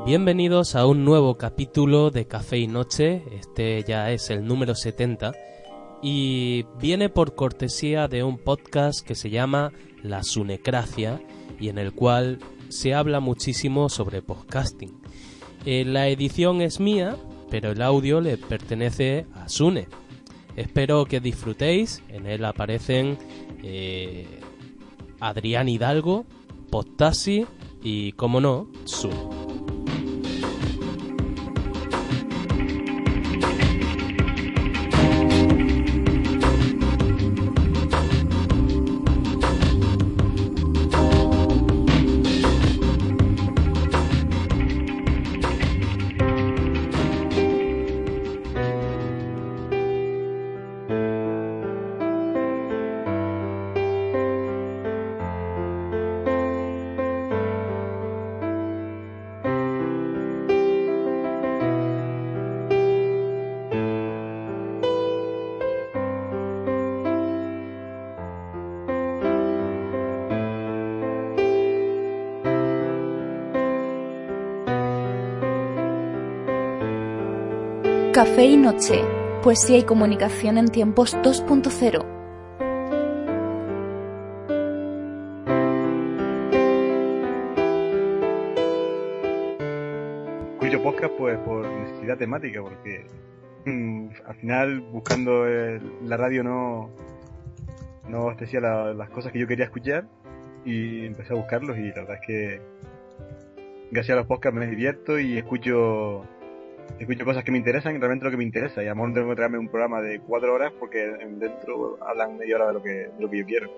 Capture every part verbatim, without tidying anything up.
Bienvenidos a un nuevo capítulo de Café y Noche, este ya es el número setenta y viene por cortesía de un podcast que se llama La Sunecracia y en el cual se habla muchísimo sobre podcasting. Eh, la edición es mía, pero el audio le pertenece a Sune. Espero que disfrutéis, en él aparecen eh, Adrián Hidalgo, Podtaxi y, como no, Sune. Café y Noche, poesía y comunicación en tiempos dos punto cero. Cuyo podcast pues por necesidad temática, porque mmm, al final buscando el, la radio no no abastecía la, las cosas que yo quería escuchar y empecé a buscarlos y la verdad es que gracias a los podcasts me divierto y escucho escucho cosas que me interesan, realmente lo que me interesa, y a lo mejor tengo que traerme un programa de cuatro horas porque dentro hablan media hora de lo que, de lo que yo quiero.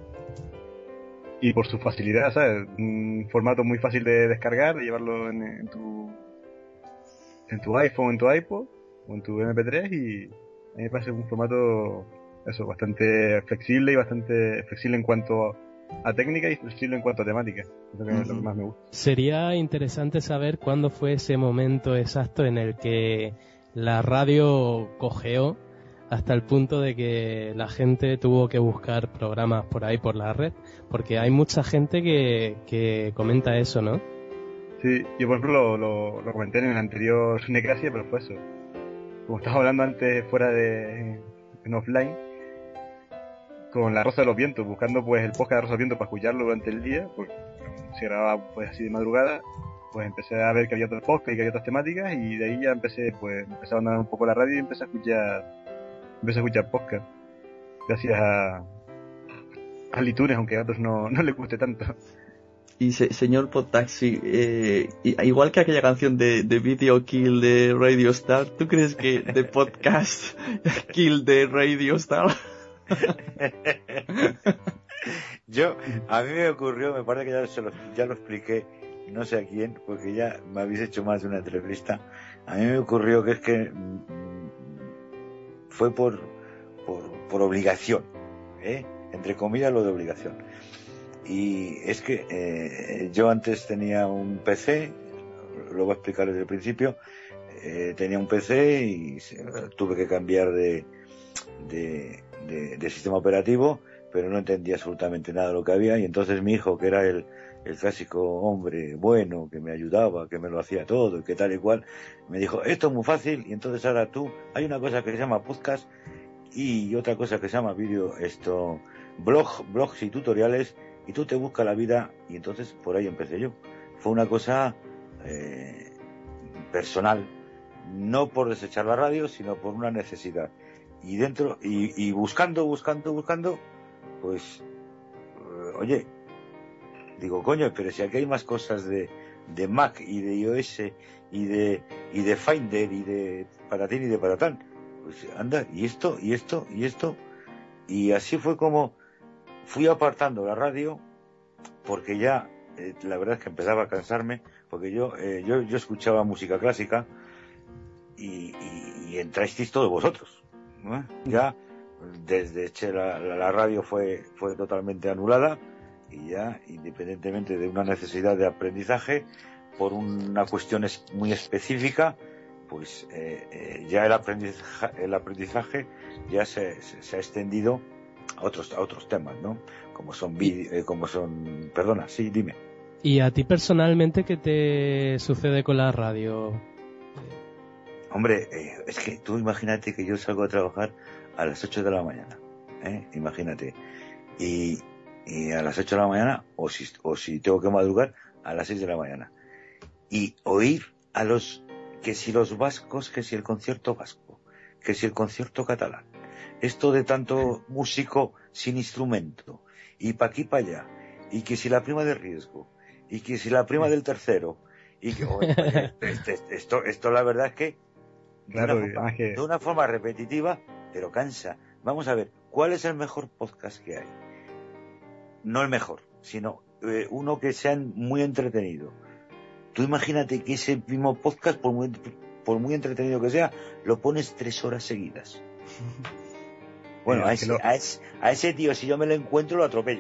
Y por su facilidad, ¿sabes? Un formato muy fácil de descargar, de llevarlo en, en tu en tu iPhone, en tu iPod o en tu eme pe tres, y a mí me parece un formato eso, bastante flexible y bastante flexible en cuanto a técnica y flexible en cuanto a temática. Es lo que, uh-huh. lo que más me gusta. Sería interesante saber cuándo fue ese momento exacto en el que la radio cojeó hasta el punto de que la gente tuvo que buscar programas por ahí, por la red, porque hay mucha gente que, que comenta eso, ¿no? Sí, yo por ejemplo lo, lo, lo comenté en el anterior Sunecracia, pero fue eso. Como estaba hablando antes fuera de en offline, con La Rosa de los Vientos, buscando pues el podcast de La Rosa de los Vientos para escucharlo durante el día, porque se grababa pues así de madrugada, pues empecé a ver que había otros podcasts y que había otras temáticas, y de ahí ya empecé, pues empecé a abandonar un poco la radio y empecé a escuchar empecé a escuchar podcast, gracias a a iTunes, aunque a otros no, no les guste tanto. Y se, señor Podtaxi, eh, igual que aquella canción de, de Video Kill de Radio Star, ¿tú crees que de Podcast Kill de Radio Star? Yo, a mí me ocurrió, me parece que ya, se lo, ya lo expliqué, no sé a quién, porque ya me habéis hecho más de una entrevista. A mí me ocurrió que es que mmm, fue por, por, por obligación, ¿eh? Entre comillas lo de obligación. Y es que eh, yo antes tenía un pe ce, lo voy a explicar desde el principio, eh, tenía un pe ce y tuve que cambiar de, de, de, de sistema operativo, pero no entendía absolutamente nada de lo que había, y entonces mi hijo, que era el, el clásico hombre bueno, que me ayudaba, que me lo hacía todo y que tal y cual, me dijo, esto es muy fácil, y entonces ahora tú, hay una cosa que se llama podcast y otra cosa que se llama vídeo, esto, blog, blogs y tutoriales, y tú te buscas la vida, y entonces por ahí empecé yo. Fue una cosa eh, personal, no por desechar la radio, sino por una necesidad. Y dentro, y, y buscando, buscando, buscando, pues, eh, oye, digo, coño, pero si aquí hay más cosas de, de Mac y de iOS y de, y de Finder y de patatín y de patatán, pues anda, y esto, y esto, y esto, y así fue como fui apartando la radio, porque ya eh, la verdad es que empezaba a cansarme, porque yo eh, yo, yo escuchaba música clásica y, y, y entráis todos vosotros, ¿no? Ya desde che, la, la, la radio fue fue totalmente anulada, y ya independientemente de una necesidad de aprendizaje por una cuestión es, muy específica, pues eh, eh, ya el aprendizaje, el aprendizaje ya se, se, se ha extendido a otros a otros temas, ¿no? Como son vídeos, eh, como son, perdona, sí, dime. ¿Y a ti personalmente qué te sucede con la radio? Hombre, eh, es que tú imagínate que yo salgo a trabajar a las ocho de la mañana, ¿eh? Imagínate. Y, y a las ocho de la mañana, o si, o si tengo que madrugar, a las seis de la mañana. Y oír a los, que si los vascos, que si el concierto vasco, que si el concierto catalán. Esto de tanto músico sin instrumento, y pa' aquí pa' allá, y que si la prima de riesgo, y que si la prima del tercero, y que, oye, oye, esto, esto, esto la verdad es que Claro, de, una forma, que... de una forma repetitiva, pero cansa. Vamos a ver, ¿cuál es el mejor podcast que hay? No el mejor, sino eh, uno que sea muy entretenido. Tú imagínate que ese mismo podcast, por muy, por muy entretenido que sea, lo pones tres horas seguidas. Bueno, a ese, a, ese, a ese tío, si yo me lo encuentro, lo atropello.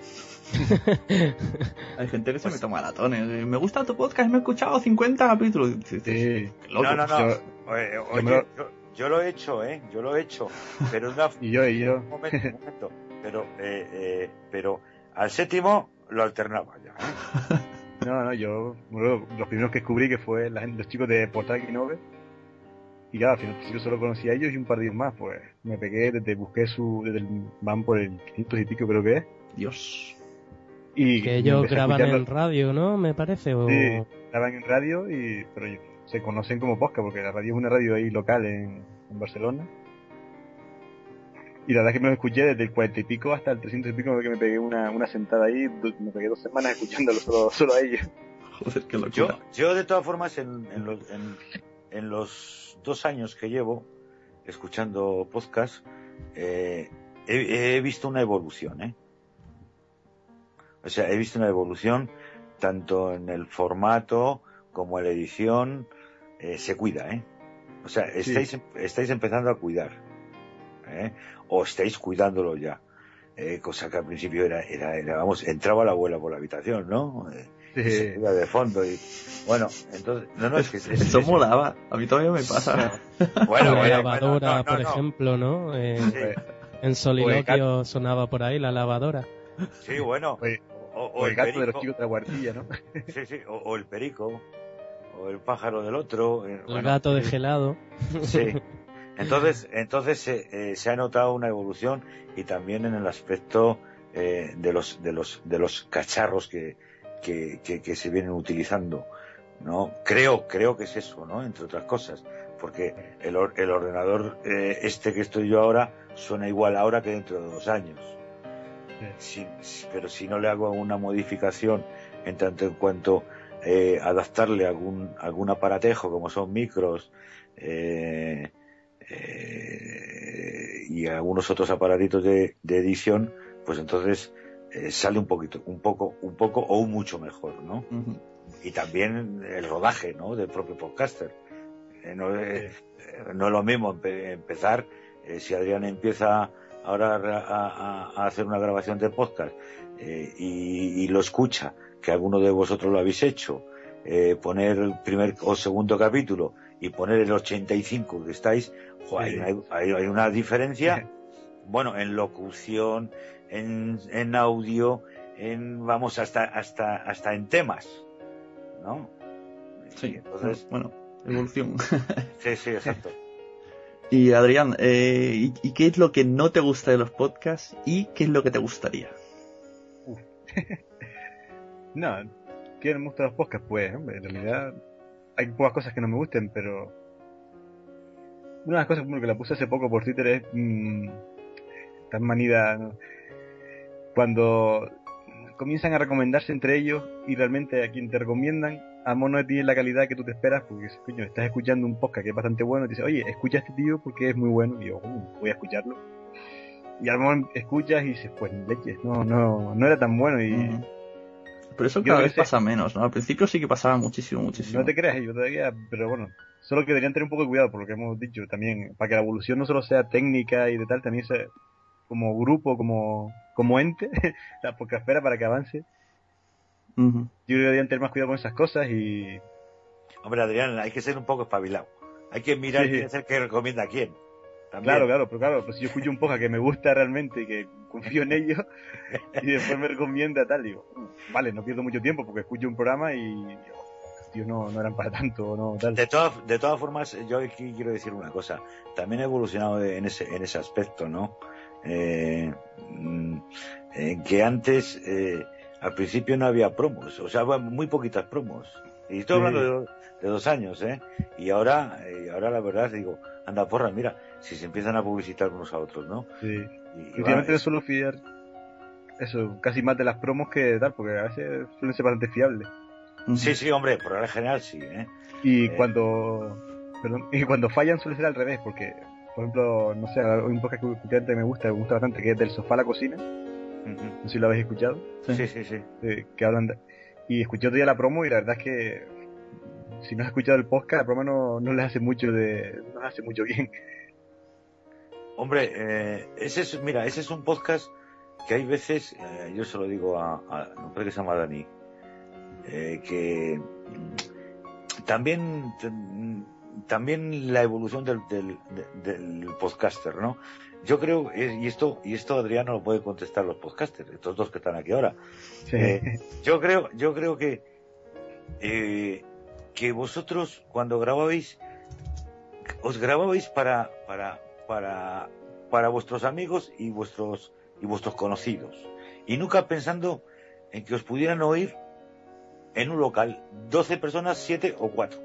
Hay gente que se me toma maratones. Me gusta tu podcast, me he escuchado cincuenta capítulos. Sí. No, no, no. Yo, oye, oye, yo, yo, yo lo he hecho, ¿eh? Yo lo he hecho. Pero una... y yo, y yo. Un momento, un momento. Pero, eh, eh, pero al séptimo lo alternaba ya, ¿eh? No, no, yo, bueno, los primeros que descubrí que fue la gente, los chicos de Portal y Nove. Y claro, al final yo solo conocía a ellos y un par de más, pues me pegué, desde busqué su, desde el, van por el quinientos y pico creo que es. Dios. Y que ellos graban en radio, ¿no? Me parece. O... Sí, graban en radio, y pero se conocen como podcast, porque la radio es una radio ahí local en, en Barcelona. Y la verdad es que me los escuché desde el cuarenta y pico hasta el trescientos y pico, que me pegué una, una sentada ahí, me pegué dos semanas escuchándolo solo, solo a ellos. Joder, qué locura. Yo, yo de todas formas, en, en, los, en, en los dos años que llevo escuchando podcast, eh, he, he visto una evolución, ¿eh? O sea, he visto una evolución tanto en el formato como en la edición. Eh, se cuida, ¿eh? O sea, estáis, sí. estáis empezando a cuidar, ¿eh? O estáis cuidándolo ya, eh, cosa que al principio era, era, era, vamos, entraba la abuela por la habitación, ¿no? Eh, sí. Se iba de fondo y, bueno, entonces, no, no, es que... Es, Eso es, molaba, a mí todavía me pasa. Bueno, la bueno, lavadora, bueno, no, no, por no. ejemplo, ¿no? Eh, sí. En Soliloquio sonaba por ahí la lavadora. Sí, bueno. Oye, o, o, o el, el gato perico, de los chicos de la guardilla, ¿no? Sí, sí, o, o el perico, o el pájaro del otro. El bueno, gato de gelado. Sí. Entonces, entonces eh, eh, se ha notado una evolución, y también en el aspecto eh, de los de los de los cacharros que, que, que, que se vienen utilizando, ¿no? Creo creo que es eso, ¿no? Entre otras cosas, porque el, el ordenador eh, este que estoy yo ahora suena igual ahora que dentro de dos años. Sí, pero si no le hago una modificación en tanto en cuanto eh, adaptarle algún algún aparatejo, como son micros eh, eh, y algunos otros aparatitos de, de edición, pues entonces eh, sale un poquito, un poco, un poco o un mucho mejor, ¿no? Uh-huh. Y también el rodaje, ¿no? Del propio podcaster. Eh, no, eh, no es lo mismo empe- empezar, eh, si Adrián empieza ahora a, a, a hacer una grabación de podcast eh, y, y lo escucha, que alguno de vosotros lo habéis hecho, eh, poner el primer o segundo capítulo y poner el ochenta y cinco que estáis, jo, hay, hay, hay, hay una diferencia, bueno, en locución, en, en audio, en, vamos, hasta, hasta, hasta en temas, ¿no? Sí, entonces, bueno, evolución. Sí, sí, exacto. Y Adrián, eh, ¿y, ¿y qué es lo que no te gusta de los podcasts y qué es lo que te gustaría? Uf. No, ¿qué no me gusta de los podcasts? Pues, hombre, en realidad hay pocas cosas que no me gusten, pero una de las cosas como que la puse hace poco por Twitter es mmm, tan manida, ¿no? Cuando comienzan a recomendarse entre ellos y realmente a quien te recomiendan a lo mejor no tiene la calidad que tú te esperas, porque coño, estás escuchando un podcast que es bastante bueno y te dices, oye, escucha a este tío porque es muy bueno, y yo, oh, voy a escucharlo, y a lo mejor escuchas y dices, pues leches, no, no, no era tan bueno. Y mm. Pero eso cada vez ese... pasa menos, ¿no? Al principio sí que pasaba muchísimo, muchísimo. No te creas, yo todavía, pero bueno, solo que deberían tener un poco de cuidado por lo que hemos dicho también, para que la evolución no solo sea técnica y de tal, también sea como grupo, como, como ente, la podcastfera, para que avance. Uh-huh. Yo creo que deberían tener más cuidado con esas cosas y... Hombre, Adrián, hay que ser un poco espabilado. Hay que mirar sí. quién es el que recomienda a quién. También. Claro, claro, pero claro, pues si yo escucho un podcast que me gusta realmente y que confío en ello y después me recomienda tal, digo, vale, no pierdo mucho tiempo porque escucho un programa y digo, tío, no, no eran para tanto, no tal. De todas, de todas formas, yo aquí quiero decir una cosa. También he evolucionado en ese, en ese aspecto, ¿no? Eh, eh, que antes, eh, al principio no había promos, o sea, muy poquitas promos. Y estoy hablando sí. de, de dos años, ¿eh? Y ahora, eh, ahora la verdad digo, anda porra, mira, si se empiezan a publicitar unos a otros, ¿no? Sí. Y, y últimamente va, suelo fiar eso, casi más de las promos que tal, porque a veces suelen ser bastante fiables. Sí, sí, hombre, por regla general sí, ¿eh? Y eh. cuando perdón, y cuando fallan suele ser al revés, porque, por ejemplo, no sé, hay un podcast que me gusta, me gusta bastante, que es Del Sofá a la Cocina. Uh-huh. No sé si lo habéis escuchado. Sí, sí, sí. sí. Eh, que hablan de... Y escuché otro día la promo y la verdad es que si no has escuchado el podcast, la promo no, no les hace mucho de, no les hace mucho bien. Hombre, eh, ese es, mira, ese es un podcast que hay veces, eh, yo se lo digo a, a no creo que se llama Dani, eh, que también también la evolución del, del, del podcaster, ¿no? Yo creo, y esto y esto Adriano lo puede contestar los podcasters, estos dos que están aquí ahora. Sí. Eh, yo creo, yo creo que eh, que vosotros cuando grababais os grababais para para para para vuestros amigos y vuestros y vuestros conocidos, y nunca pensando en que os pudieran oír en un local doce personas, siete o cuatro.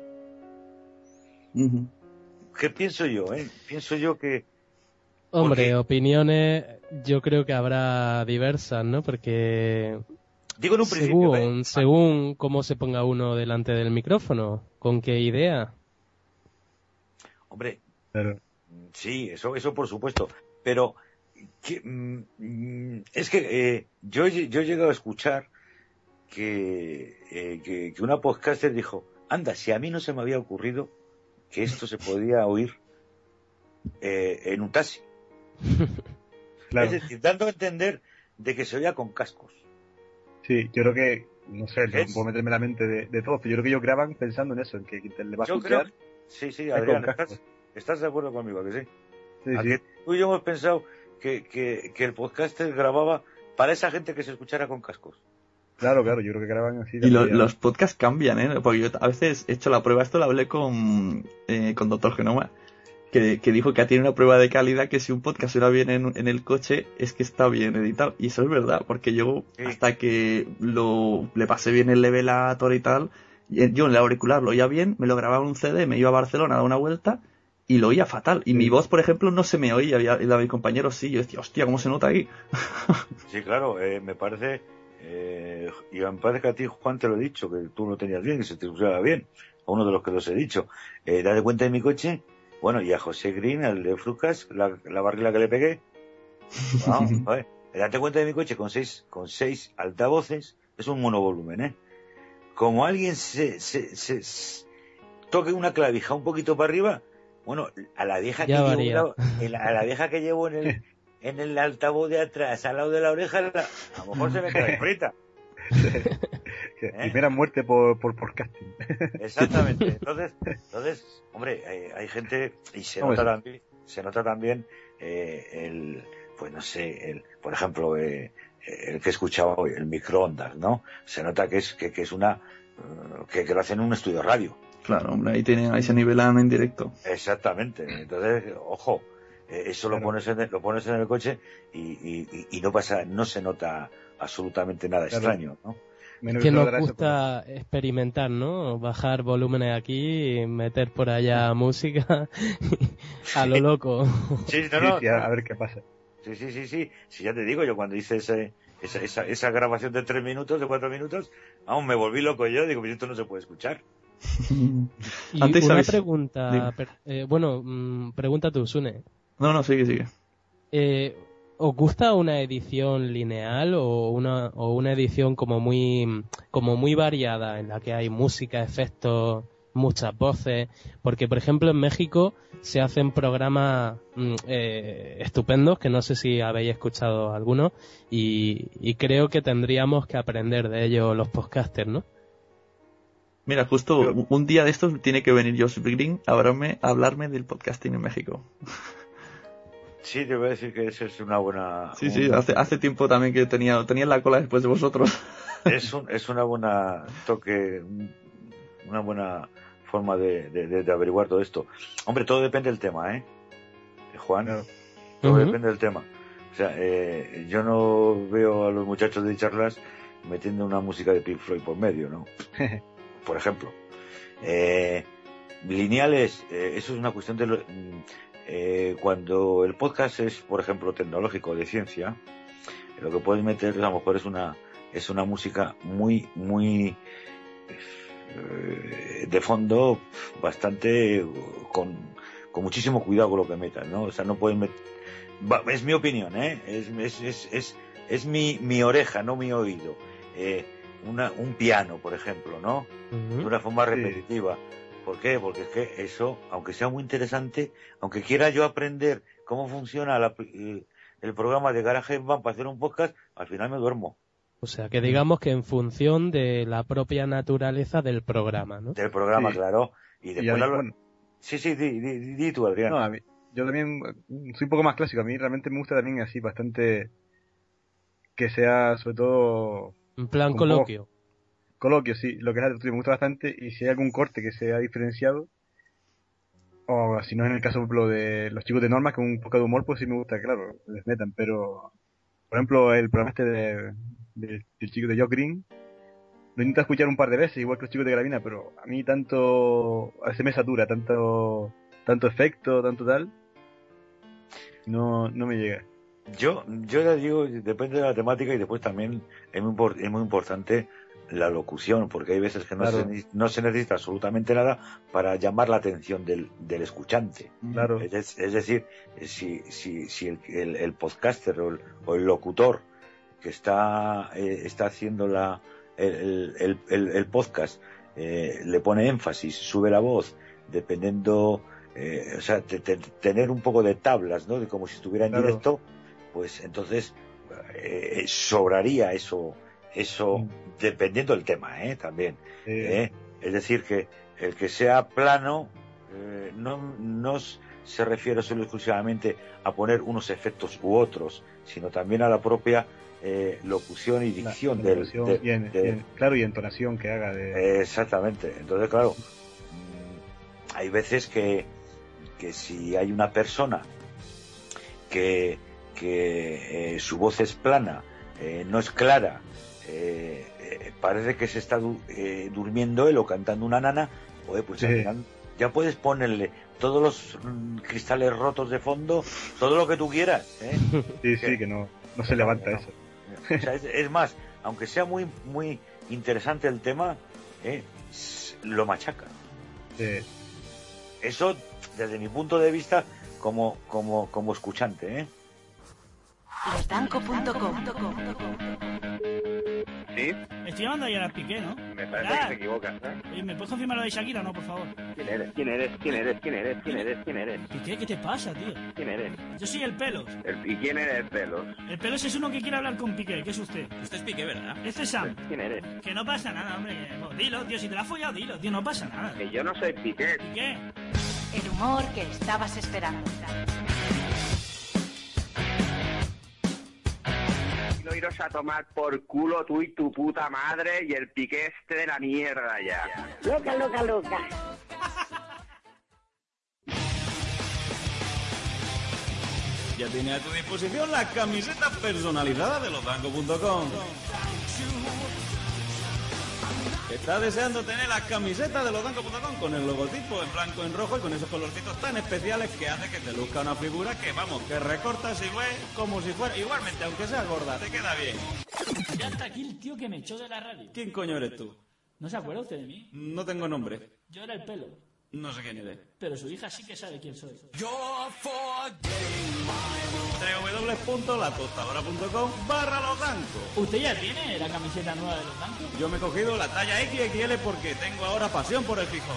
Uh-huh. ¿Qué pienso yo, eh? Pienso yo que hombre, porque... opiniones yo creo que habrá diversas, ¿no? Porque digo en un según, principio, ¿eh? según cómo se ponga uno delante del micrófono, con qué idea. Hombre, claro. Sí, eso eso por supuesto, pero que, mm, es que eh, yo yo he llegado a escuchar que, eh, que que una podcaster dijo, anda, si a mí no se me había ocurrido que esto se podía oír eh, en un taxi. Claro. Es decir, dando a entender de que se oía con cascos. Sí, yo creo que, no sé, no puedo meterme en la mente de, de todos, pero yo creo que ellos graban pensando en eso, en que te le va a yo escuchar. Creo, sí, sí, Adrián, ¿estás, ¿estás de acuerdo conmigo? ¿Que sí? Sí, ¿A sí. que tú y yo hemos pensado que, que, que el podcaster grababa para esa gente que se escuchara con cascos? Claro, claro, yo creo que graban así. Y lo, los podcasts cambian, ¿eh? Porque yo a veces he hecho la prueba, esto lo hablé con, eh, con Doctor Genoma, que, que dijo que tiene una prueba de calidad que si un podcast suena bien en, en el coche es que está bien editado. Y eso es verdad, porque yo sí. hasta que lo le pasé bien el levelator y tal, yo en el auricular lo oía bien, me lo grababa en un C D, me iba a Barcelona a dar una vuelta y lo oía fatal. Y sí. mi voz, por ejemplo, no se me oía, y la de mis compañeros sí. Yo decía, hostia, ¿cómo se nota ahí? Sí, claro, eh, me parece... Eh, y me parece que a ti, Juan, te lo he dicho, que tú lo tenías bien, que se te escuchaba bien, a uno de los que los he dicho. Eh, date cuenta de mi coche, bueno, y a José Green, al de Frucas, la, la barrila que le pegué. Vamos, ¿vale? Date cuenta de mi coche con seis, con seis altavoces, es un monovolumen, ¿eh? Como alguien se, se, se, se toque una clavija un poquito para arriba, bueno, a la vieja que llevo, a la vieja que llevo en el en el altavoz de atrás, al lado de la oreja, la, a lo mejor se me queda frita. ¿Eh? Primera muerte por, por podcasting. Exactamente. Entonces, entonces hombre, hay, hay gente, y se nota también, se nota también eh, el, pues no sé, el, por ejemplo, eh, el que he escuchado hoy, el microondas, ¿no? Se nota que es, que, que es una, que, que lo hacen en un estudio radio. Claro, hombre, ahí tienen, ahí se nivelan en directo. Exactamente. Entonces, ojo, eso claro. lo pones en el, lo pones en el coche y, y, y no pasa, no se nota absolutamente nada claro. extraño, ¿no? Menos que nos gusta por... experimentar, ¿no? Bajar volúmenes aquí y meter por allá música a lo loco. Sí, no, no, sí, sí, a ver qué pasa. Sí, sí, sí, sí. Sí, ya te digo, yo cuando hice ese, esa, esa, esa grabación de tres minutos, de cuatro minutos, aún me volví loco yo, digo, pero esto no se puede escuchar. Y Antes una sabes... pregunta, per, eh, bueno, mmm, pregunta tú, Sune. No, no, sigue, sigue. Eh, ¿Os gusta una edición lineal o una o una edición como muy como muy variada en la que hay música, efectos, muchas voces? Porque, por ejemplo, en México se hacen programas eh, estupendos que no sé si habéis escuchado algunos y, y creo que tendríamos que aprender de ellos los podcasters, ¿no? Mira, justo un día de estos tiene que venir Joseph Green a hablarme, a hablarme del podcasting en México. Sí, te voy a decir que eso es una buena... Sí, un... sí, hace, hace tiempo también que tenía, tenía la cola después de vosotros. Es, un, es una buena toque, una buena forma de, de, de averiguar todo esto. Hombre, todo depende del tema, ¿eh? Juan, claro. Todo uh-huh. depende del tema. O sea, eh, yo no veo a los muchachos de charlas metiendo una música de Pink Floyd por medio, ¿no? Por ejemplo. Eh, lineales, eh, eso es una cuestión de... Lo, eh, cuando el podcast es, por ejemplo, tecnológico, de ciencia, lo que puedes meter a lo mejor es una es una música muy, muy eh, de fondo, bastante con, con muchísimo cuidado con lo que metas, ¿no? O sea, no puedes meter... Es mi opinión, ¿eh? Es, es, es, es, es mi, mi oreja, no mi oído. Eh, una, un piano, por ejemplo, ¿no? Uh-huh. De una forma repetitiva. Sí. ¿Por qué? Porque es que eso, aunque sea muy interesante, aunque quiera yo aprender cómo funciona la, el, el programa de GarageBand para hacer un podcast, al final me duermo. O sea, que digamos que en función de la propia naturaleza del programa, ¿no? Del programa, sí. Claro. Y después y la... bueno, Sí, sí, di, di, di, di tú, Adrián. No, a mí, yo también soy un poco más clásico. A mí realmente me gusta también así bastante que sea, sobre todo... En plan coloquio. Poco... Coloquio, sí. Lo que es la tertulia me gusta bastante. Y si hay algún corte que sea diferenciado, o si no es en el caso, por ejemplo, de los chicos de Norma, que un poco de humor, pues sí me gusta, claro, les metan. Pero, por ejemplo, el programa este de... del, del chico de Joe Green, lo intento escuchar un par de veces, igual que los chicos de Gravina, pero a mí tanto, a veces me satura, tanto tanto efecto, tanto tal, no no me llega. Yo yo ya digo, depende de la temática y después también es muy, es muy importante la locución, porque hay veces que no, claro. se, no se necesita absolutamente nada para llamar la atención del, del escuchante. Claro. Es, es decir, si, si, si el, el, el podcaster o el, o el locutor que está eh, está haciendo la el, el, el, el podcast eh, le pone énfasis, sube la voz, dependiendo, eh, o sea, te, te, tener un poco de tablas, ¿no? De como si estuviera en claro. directo, pues entonces eh, sobraría eso, eso mm. dependiendo del tema, ¿eh? También, sí. ¿eh? Es decir, que el que sea plano eh, no, no se refiere solo exclusivamente a poner unos efectos u otros, sino también a la propia Eh, locución y dicción la, del, de, y en, de, y en, claro, y entonación que haga de... eh, exactamente. Entonces, claro, mmm, hay veces que que si hay una persona que que eh, su voz es plana, eh, no es clara, eh, eh, parece que se está du eh, durmiendo él o cantando una nana, oye, pues sí. Al final ya puedes ponerle todos los mm, cristales rotos de fondo, todo lo que tú quieras, ¿eh? Sí, sí, que no no se levanta no. eso. O sea, es, es más, aunque sea muy muy interesante el tema, eh, lo machaca. Sí. Eso, desde mi punto de vista, como como como escuchante, ¿eh? Lodanco punto com. ¿Sí? Estoy llamando ayer al Piqué, ¿no? Me parece que te equivocas, ¿eh? Oye, ¿me puedes confirmar lo de Shakira, no, por favor? ¿Quién eres? ¿Quién eres? ¿Quién eres? ¿Quién eres? ¿Quién eres? ¿Quién eres? Piqué, ¿qué te pasa, tío? ¿Quién eres? Yo soy el Pelos. El, ¿Y quién eres el Pelos? El Pelos es uno que quiere hablar con Piqué, ¿qué es usted? Usted es Piqué, ¿verdad? Este es Sam. ¿Quién eres? Que no pasa nada, hombre. Pues dilo, tío, si te la has follado, dilo, tío, no pasa nada. Que yo no soy Piqué. ¿Piqué? El humor que estabas esperando. No iros a tomar por culo tú y tu puta madre y el Piqué este de la mierda ya. Loca, loca, loca. Ya tiene a tu disposición las camisetas personalizadas de lodanco punto com. ¿Estás deseando tener las camisetas de lodanco punto com con el logotipo en blanco, en rojo y con esos colorcitos tan especiales que hace que te luzca una figura que, vamos, que recortas y ves como si fuera... Igualmente, aunque sea gorda, te queda bien. Ya está aquí el tío que me echó de la radio. ¿Quién coño eres tú? ¿No se acuerda usted de mí? No tengo nombre. Yo era el Pelo. No sé quién eres. Pero su hija sí que sabe quién soy. doble u doble u doble u punto la tostadora punto com barra lodanco. ¿Usted ya tiene la camiseta nueva de Lodanco? Yo me he cogido la talla equis equis ele porque tengo ahora pasión por el Gijón.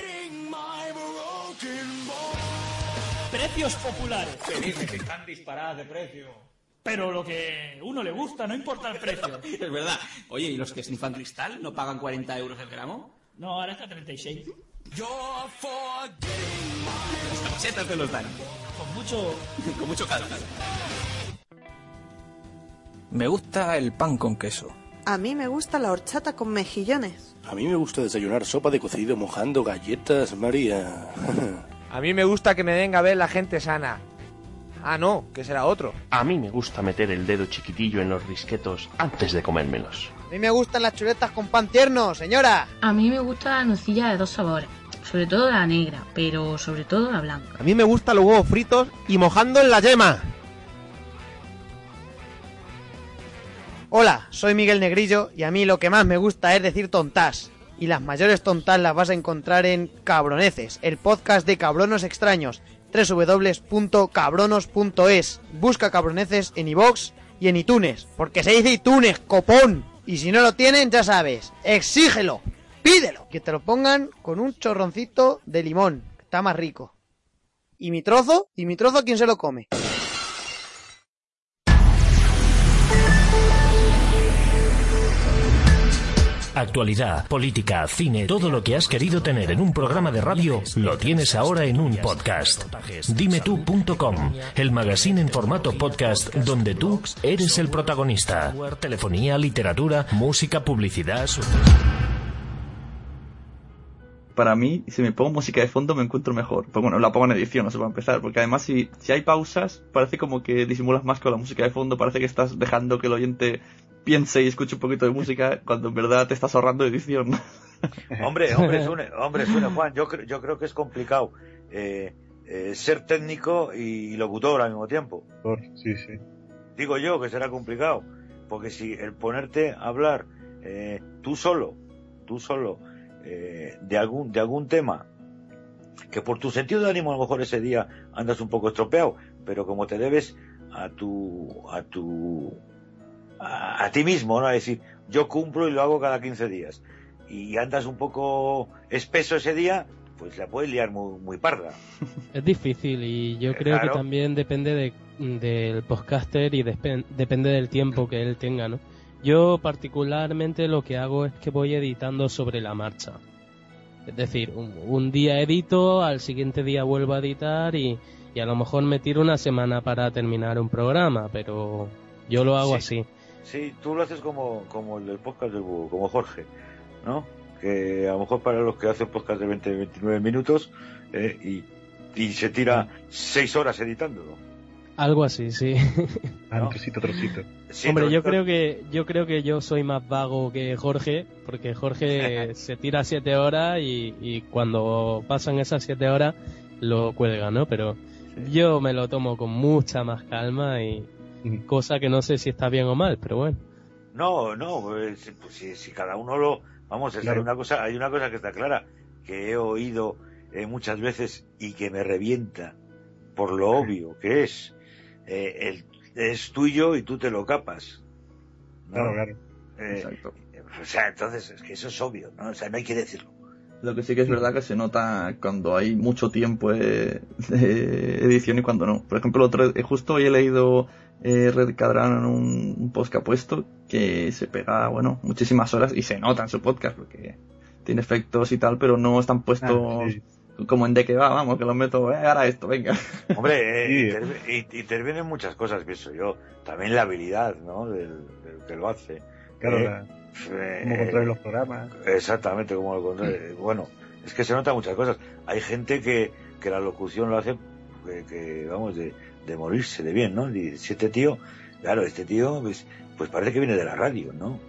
Precios populares. ¿Qué dices? Que están disparadas de precio. Pero lo que uno le gusta, no importa el precio. Es verdad. Oye, ¿y los que snifan cristal no pagan cuarenta euros el gramo? No, ahora está treinta y seis. Las camisetas de Lodanco. Con mucho... con mucho calcio. Me gusta el pan con queso. A mí me gusta la horchata con mejillones. A mí me gusta desayunar sopa de cocido mojando galletas María. A mí me gusta que me den a ver la gente sana. Ah, no, que será otro. A mí me gusta meter el dedo chiquitillo en los risquetos antes de comérmelos. A mí me gustan las chuletas con pan tierno, señora. A mí me gusta la nocilla de dos sabores. Sobre todo la negra, pero sobre todo la blanca. A mí me gustan los huevos fritos y mojando en la yema. Hola, soy Miguel Negrillo y a mí lo que más me gusta es decir tontas. Y las mayores tontas las vas a encontrar en Cabroneces, el podcast de Cabronos Extraños, doble u doble u doble u punto cabronos punto es. Busca Cabroneces en iVoox y en iTunes, porque se dice iTunes, copón. Y si no lo tienen, ya sabes, exígelo, pídelo, que te lo pongan con un chorroncito de limón, que está más rico. ¿Y mi trozo? ¿Y mi trozo quién se lo come? Actualidad, política, cine, todo lo que has querido tener en un programa de radio lo tienes ahora en un podcast. dime tú punto com, el magazine en formato podcast donde tú eres el protagonista. Telefonía, literatura, música, publicidad. Para mí, si me pongo música de fondo me encuentro mejor. Pues bueno, la pongo en edición, no se va a empezar, porque además si, si hay pausas, parece como que disimulas más con la música de fondo, parece que estás dejando que el oyente piense y escuche un poquito de música cuando en verdad te estás ahorrando edición. Hombre, hombre, Sune, hombre, Sune, Juan, yo, cre- yo creo que es complicado eh, eh, ser técnico y locutor al mismo tiempo. Sí, sí. Digo yo que será complicado, porque si el ponerte a hablar eh, tú solo, tú solo, eh, de algún de algún tema, que por tu sentido de ánimo a lo mejor ese día andas un poco estropeado, pero como te debes a tu a tu a, a ti mismo, ¿no? A decir, yo cumplo y lo hago cada quince días. Y andas un poco espeso ese día, pues la puedes liar muy, muy parda. Es difícil y yo creo Claro. que también depende de, del podcaster y despe- depende del tiempo que él tenga, ¿no? Yo particularmente lo que hago es que voy editando sobre la marcha. Es decir, un, un día edito, al siguiente día vuelvo a editar y, y a lo mejor me tiro una semana para terminar un programa, pero yo lo hago Sí. así. Sí, tú lo haces como, como el del podcast del Búho, como Jorge, ¿no? Que a lo mejor para los que hacen podcast de veinte a veintinueve minutos eh, y, y se tira seis horas editándolo. Algo así, sí. Ah, trocito, trocito. Sí, Hombre, trocito. yo creo que yo creo que yo soy más vago que Jorge, porque Jorge se tira siete horas y, y cuando pasan esas siete horas lo cuelga, ¿no? Pero Sí. yo me lo tomo con mucha más calma y cosa que no sé si está bien o mal, pero bueno. No, no, pues, pues si, si cada uno lo... Vamos, es, Claro. hay una cosa hay una cosa que está clara, que he oído eh, muchas veces y que me revienta por lo obvio que es. Eh, el, es tuyo y tú te lo capas, ¿no? Claro, claro. Eh, Exacto. o sea, entonces es que eso es obvio, ¿no? O sea, no hay que decirlo. Lo que sí que es verdad que se nota cuando hay mucho tiempo de, de edición y cuando no. Por ejemplo, otro, justo hoy he leído eh, Red Cadrán en un, un post que ha puesto que se pega, bueno, muchísimas horas y se nota en su podcast porque tiene efectos y tal, pero no están puestos Ah, sí. como en de que va, vamos, que los meto, eh, ahora esto, venga. Hombre, eh, Sí. interv- y- intervienen muchas cosas, pienso yo. También la habilidad, ¿no? Del, del que lo hace. Claro, Eh, la- eh, cómo controlar los programas. Exactamente, como lo controle. Bueno, es que se nota muchas cosas. Hay gente que, que la locución lo hace, que, que, vamos, de, de morirse de bien, ¿no? Y si este tío, claro, este tío, pues, pues parece que viene de la radio, ¿no?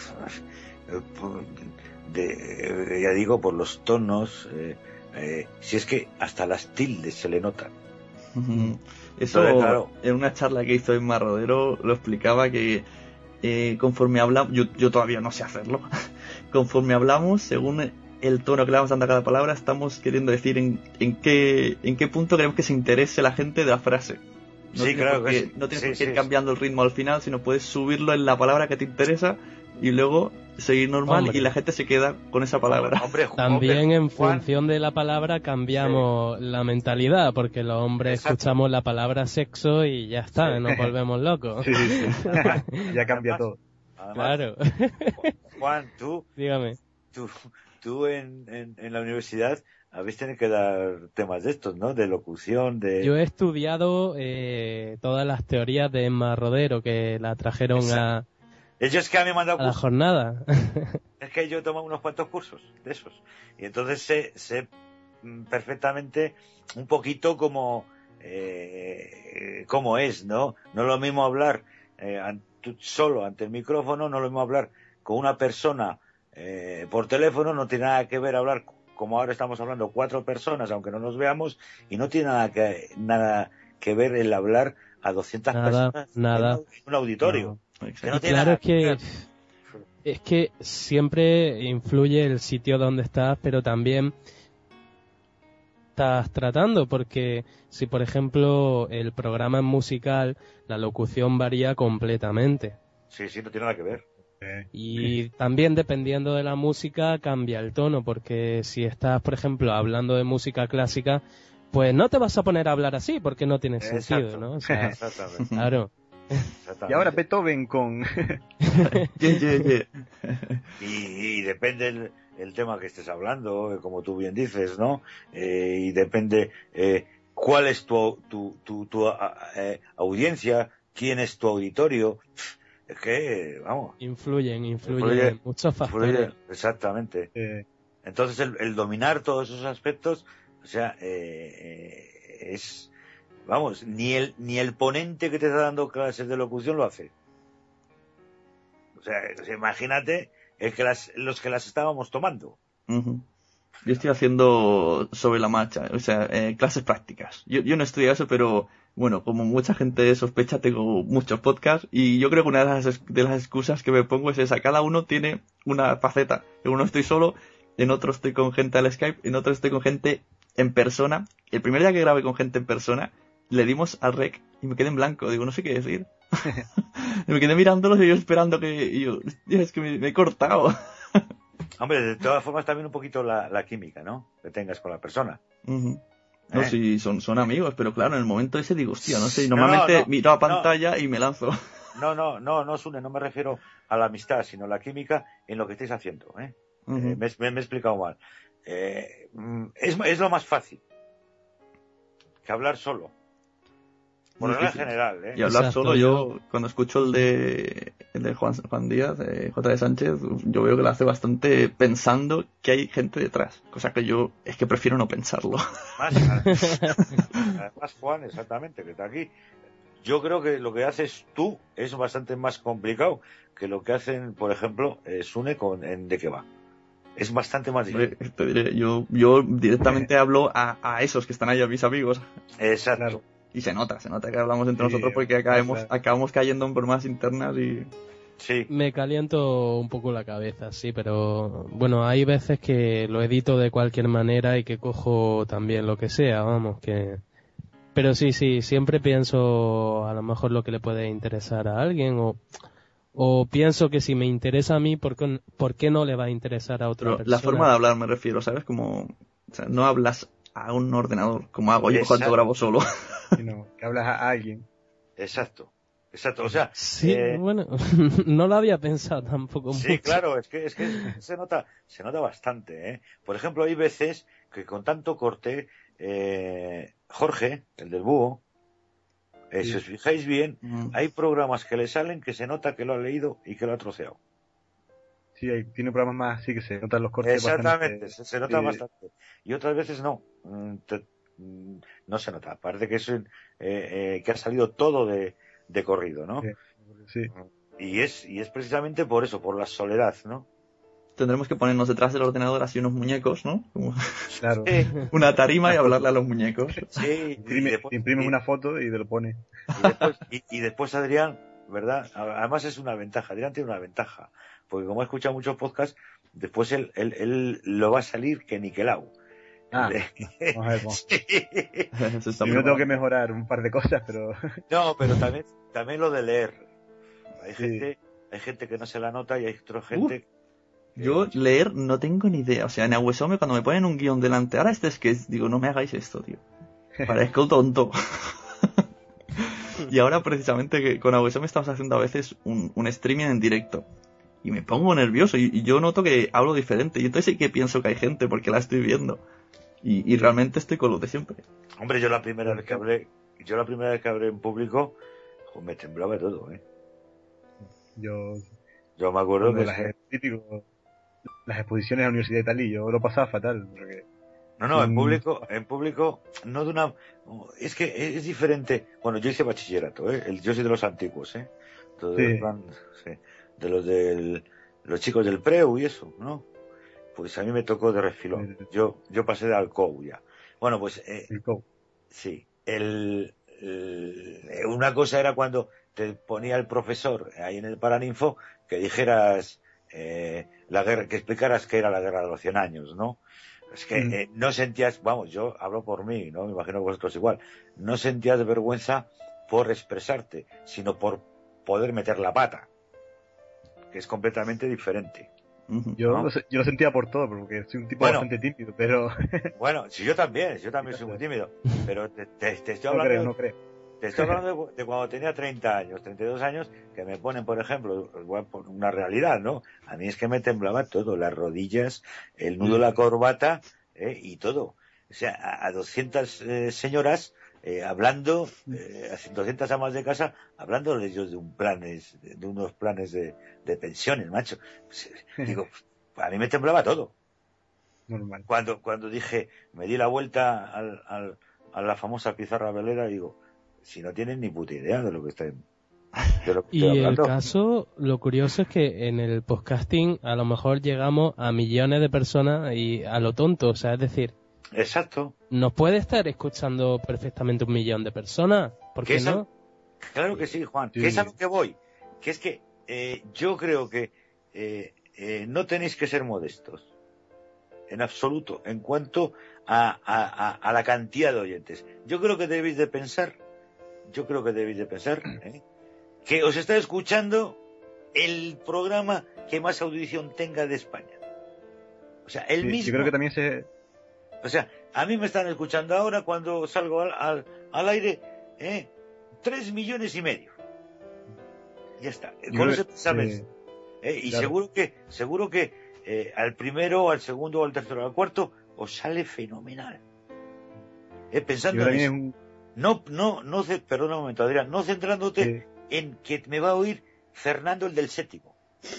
De, ya digo, por los tonos, eh, eh, si es que hasta las tildes se le notan. Eso, Entonces, claro. en una charla que hizo en Marrodero, lo explicaba que eh, conforme hablamos, yo, yo todavía no sé hacerlo, conforme hablamos, según el tono que le vamos dando a cada palabra, estamos queriendo decir en, en qué en qué punto queremos que se interese la gente de la frase. No Sí, tiene claro por que qué- sí. No tienes Sí, por qué ir sí, cambiando el ritmo al final, sino puedes subirlo en la palabra que te interesa y luego seguir normal. Hombre. Y la gente se queda con esa palabra. Hombre, También hombre, en Juan, función de la palabra cambiamos la mentalidad, porque los hombres Exacto. escuchamos la palabra sexo y ya está, Sí. nos volvemos locos. Sí, sí, sí. Ya cambia Además- todo. además, Claro. Juan, tú, Dígame. tú, tú en, en, en la universidad habéis tenido que dar temas de estos, ¿no? De locución, de... Yo he estudiado eh, todas las teorías de Emma Rodero que la trajeron a, Ellos es que a mí me han dado a la cursos. jornada. Es que yo he tomado unos cuantos cursos de esos. Y entonces sé, sé perfectamente un poquito como, eh, cómo es, ¿no? No es lo mismo hablar eh, ant- solo ante el micrófono, no es lo mismo hablar con una persona eh, por teléfono, no tiene nada que ver hablar como ahora estamos hablando cuatro personas, aunque no nos veamos, y no tiene nada que, nada que ver el hablar a doscientas Nada, personas nada. en un auditorio. No. Que no Y tiene claro, nada es que es que siempre influye el sitio donde estás, pero también estás tratando, porque si por ejemplo el programa es musical, la locución varía completamente. Sí, sí, no tiene nada que ver. Y también dependiendo de la música cambia el tono, porque si estás, por ejemplo, hablando de música clásica, pues no te vas a poner a hablar así, porque no tiene sentido, Exacto. ¿no? O sea, Exactamente. claro. Y ahora Beethoven con... Yeah, yeah, yeah. Y, y depende el, el tema que estés hablando, eh, como tú bien dices, ¿no? Eh, y depende eh, cuál es tu, tu, tu, tu a, eh, audiencia, quién es tu auditorio. Es que, vamos... Influyen, influyen Influye, muchos factores. influye, exactamente. Eh, Entonces, el, el dominar todos esos aspectos, o sea, eh, eh, es... Vamos, ni el ni el ponente que te está dando clases de locución lo hace. O sea, o sea, imagínate el que las, los que las estábamos tomando. Uh-huh. Yo estoy haciendo sobre la marcha, o sea, eh, clases prácticas. Yo, yo no estudié eso, pero bueno, como mucha gente sospecha, tengo muchos podcasts y yo creo que una de las, de las excusas que me pongo es esa. Cada uno tiene una faceta. En uno estoy solo, en otro estoy con gente al Skype, en otro estoy con gente en persona. El primer día que grabé con gente en persona, le dimos al rec y me quedé en blanco. Digo, no sé qué decir. Y me quedé mirándolos y yo esperando que... Y yo, Dios, es que me, me he cortado. Hombre, de todas formas también un poquito la, la química, ¿no? Que tengas con la persona. Uh-huh. No, ¿Eh? sí, son, son amigos, pero claro, en el momento ese digo, hostia, no sé, No, normalmente no, miro a no. pantalla y me lanzo. No, no, no, no, Sune, no me refiero a la amistad, sino a la química en lo que estáis haciendo, ¿eh? Uh-huh. Eh, me, me- me he explicado mal. Eh, mm, es, es lo más fácil que hablar solo. Por Muy regla difícil. general, ¿eh? Y hablar Exacto, solo, yo- yo cuando escucho el de el de Juan, Juan Díaz, eh, J D Sánchez, yo veo que lo hace bastante pensando que hay gente detrás, cosa que yo es que prefiero no pensarlo. Más, además, Juan, exactamente, que está aquí. Yo creo que lo que haces tú es bastante más complicado que lo que hacen, por ejemplo, eh, Sune con en De Qué Va. Es bastante más difícil. Hombre, te diré, yo, yo directamente hablo a, a esos que están ahí, a mis amigos. Exacto. Y se nota, se nota que hablamos entre Sí, nosotros porque acabamos, claro. acabamos cayendo en bromas internas y... Sí. Me caliento un poco la cabeza, sí, pero bueno, hay veces que lo edito de cualquier manera y que cojo también lo que sea, vamos, que... Pero sí, sí, siempre pienso a lo mejor lo que le puede interesar a alguien o, o pienso que si me interesa a mí, ¿por qué, por qué no le va a interesar a otra Pero persona? la forma de hablar me refiero, ¿sabes? Como... O sea, no hablas a un ordenador como hago yo Exacto. cuando grabo solo. sino que hablas a alguien. Exacto. Exacto. O sea, Sí, eh, bueno, no lo había pensado tampoco sí, mucho. claro, es que, es que se nota, se nota bastante, ¿eh? Por ejemplo, hay veces que con tanto corte, eh, Jorge, el del búho, eh, Sí. si os fijáis bien, Mm. hay programas que le salen que se nota que lo ha leído y que lo ha troceado. Sí, hay, tiene programas más así que se notan los cortes Exactamente, bastante- se, se nota sí. bastante. Y otras veces no, Mm, te- mm, no se nota. Parece que es un- eh, eh, que ha salido todo de, de corrido, ¿no? Sí. Sí. Y es y es precisamente por eso, por la soledad, ¿no? Tendremos que ponernos detrás del ordenador así unos muñecos, ¿no? Como Claro. Sí, una tarima y hablarle a los muñecos. sí, y Imprime- después- imprimes y- una foto y te lo pones. Y después, y, y después Adrián, ¿verdad? Además es una ventaja, Adrián tiene una ventaja, porque como ha escuchado muchos podcasts, después él, él, él lo va a salir que niquelado. Ah, vamos a ver cómo. Sí. Eso está muy Yo tengo mal. que mejorar un par de cosas, pero No, pero también, también lo de leer. Hay Sí. gente, hay gente que no se la nota y hay otra gente. Yo leer no tengo ni idea. O sea, en Aguesome cuando me ponen un guión delante, ahora este es que digo, no me hagáis esto, tío. Parezco tonto. Y ahora precisamente que con Aguesome estamos haciendo a veces un, un streaming en directo. Y me pongo nervioso y, y yo noto que hablo diferente. Y entonces sí que pienso que hay gente porque la estoy viendo. Y, y realmente estoy con lo de siempre. Hombre, yo la primera vez que hablé, yo la primera vez que hablé en público, jo, me temblaba todo, ¿eh? Yo, yo me acuerdo que las, típico, las exposiciones a la universidad y tal, y yo lo pasaba fatal. Porque, no, no, en um, público, en público, no de una, es que es diferente. Bueno, yo hice bachillerato, ¿eh? El, yo soy de los antiguos, ¿eh? Todo sí. Plan, sí, de los del, los chicos del Preu y eso, ¿no? Pues a mí me tocó de refilón. Yo, yo pasé de Alcou ya. Bueno, pues, eh, el Cou. Sí, el, el, una cosa era cuando te ponía el profesor ahí en el Paraninfo que dijeras eh, la guerra, que explicaras qué era la guerra de los cien años, ¿no? Es que mm. eh, no sentías, vamos, yo hablo por mí, ¿no? Me imagino que vosotros igual, no sentías vergüenza por expresarte, sino por poder meter la pata, que es completamente diferente. Yo, ¿no? lo, yo lo sentía por todo, porque soy un tipo bueno, bastante tímido, pero... bueno, si yo también, yo también soy muy tímido, pero te, te, te estoy hablando... No creo, no creo. Te estoy hablando de, de cuando tenía treinta años, treinta y dos años, que me ponen, por ejemplo, una realidad, ¿no? A mí es que me temblaba todo, las rodillas, el nudo de la corbata, ¿eh? Y todo. O sea, a, a doscientas eh, señoras eh, hablando, eh, a doscientas amas de casa, hablando de ellos de un planes, de unos planes de, de pensiones, macho. Pues, digo, a mí me temblaba todo. Normal. Cuando, cuando dije, me di la vuelta al, al, a la famosa pizarra velera, digo, si no tienen ni puta idea de lo que están, de lo que y estoy el caso, lo curioso es que en el podcasting a lo mejor llegamos a millones de personas y a lo tonto, o sea, es decir, exacto, nos puede estar escuchando perfectamente un millón de personas, ¿por qué no? A, claro que sí, Juan, sí. Que es a lo que voy, que es que eh, yo creo que eh, eh, no tenéis que ser modestos en absoluto en cuanto a, a, a, a la cantidad de oyentes. Yo creo que debéis de pensar Yo creo que debéis de pensar ¿eh? que os está escuchando el programa que más audición tenga de España. O sea, el sí, mismo. Yo creo que también se... O sea, a mí me están escuchando ahora cuando salgo al, al, al aire ¿eh? tres millones y medio. Ya está. Con ese pensamiento. ¿eh? Y claro. seguro que, seguro que eh, al primero, al segundo, al tercero, al cuarto, os sale fenomenal. ¿Eh? Pensando en eso. Un... No, no, no, perdona un momento, Adrián, no centrándote sí. en que me va a oír Fernando el del séptimo.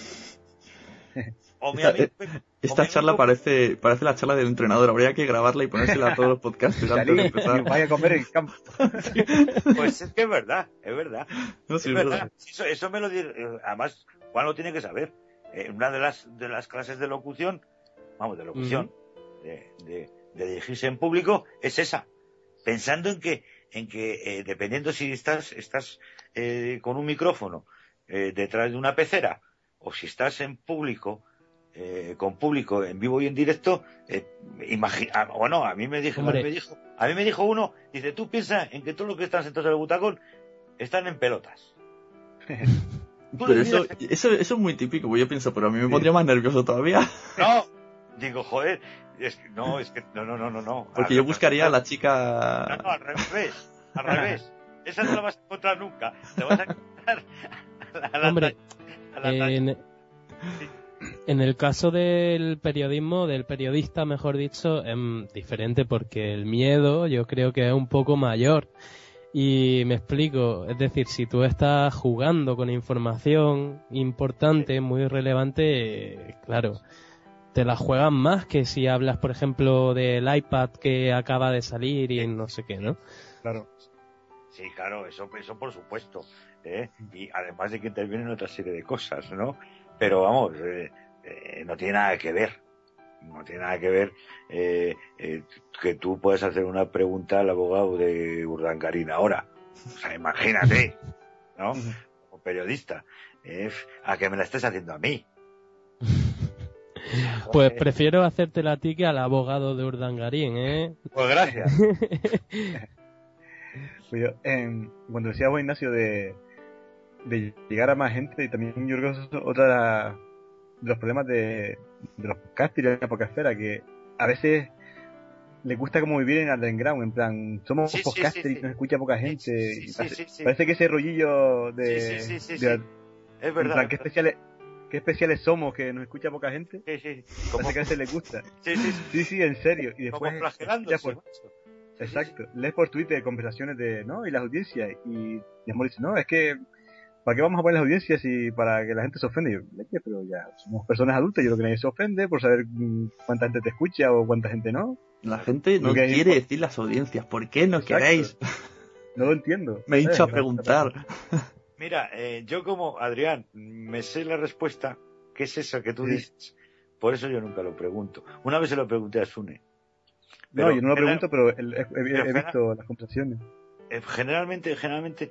O mi esta amigo, esta o mi charla amigo... parece, parece la charla del entrenador, habría que grabarla y ponérsela a todos los podcasts antes de empezar. Vaya a comer en el campo. Pues es que es verdad, es verdad. No, sí, es es verdad. verdad. Eso, eso me lo dice, Además, Juan lo tiene que saber. En una de las, de las clases de locución, vamos, de locución, uh-huh. de, de, de dirigirse en público, es esa. Pensando en que en que eh, dependiendo si estás estás eh, con un micrófono eh, detrás de una pecera o si estás en público eh, con público en vivo y en directo eh, imagina bueno a mí me dijo a mí me dijo a mí me dijo uno, dice, tú piensas en que todos los que están sentados en el butacón están en pelotas. Pero eso, eso eso es muy típico, yo pienso, pero a mí me pondría más nervioso todavía. No, digo, joder, es que, no, es que no, no, no, no, no. Porque yo buscaría a la chica... No, no, al revés, al revés. Esa no la vas a encontrar nunca. Te vas a encontrar a la... Hombre, a la, en, sí. en el caso del periodismo, del periodista, mejor dicho, es diferente porque el miedo yo creo que es un poco mayor. Y me explico, es decir, si tú estás jugando con información importante, muy relevante, claro, te la juegan más que si hablas, por ejemplo, del iPad que acaba de salir y no sé qué, ¿no? Claro. Sí, claro, eso, eso por supuesto, ¿eh? Y además de que intervienen otra serie de cosas, ¿no? Pero vamos, eh, eh, no tiene nada que ver. No tiene nada que ver eh, eh, que tú puedas hacer una pregunta al abogado de Urdangarín ahora. O sea, imagínate, ¿no? Como periodista, eh, a que me la estés haciendo a mí. Pues prefiero hacértela a ti que al abogado de Urdangarín, ¿eh? Pues gracias. Pues yo, eh, cuando decía vos, Ignacio, de, de llegar a más gente, y también yo creo que eso es otra de los problemas de, de los podcasters y de la podcastera, que a veces les gusta como vivir en underground, en plan, somos sí, podcasters sí, sí, y nos escucha poca gente. Sí, sí, sí, parece, sí, sí. parece que ese rollillo de... Sí, sí, sí, sí, de, sí. Es verdad. En plan, ¿qué especial, qué especiales somos, que nos escucha poca gente. Sí, sí. Como que a veces les gusta. Sí, sí, sí, sí, en serio. Y después, como flagelándose, por... Exacto. Lees por Twitter conversaciones de, ¿no? Y las audiencias. Y después dice, no, es que, ¿para qué vamos a poner las audiencias y para que la gente se ofende? Y yo, ¿qué? Pero ya somos personas adultas, yo creo que nadie se ofende por saber cuánta gente te escucha o cuánta gente no. La gente no quiere por... decir las audiencias. ¿Por qué no Exacto. queréis? No lo entiendo. Me he dicho a preguntar. Mira, eh, yo como Adrián me sé la respuesta. ¿Qué es eso que tú sí. dices? Por eso yo nunca lo pregunto. Una vez se lo pregunté a Sune. Pero, no, yo no lo pregunto, pero he, he, he, he visto las conversaciones. Generalmente, generalmente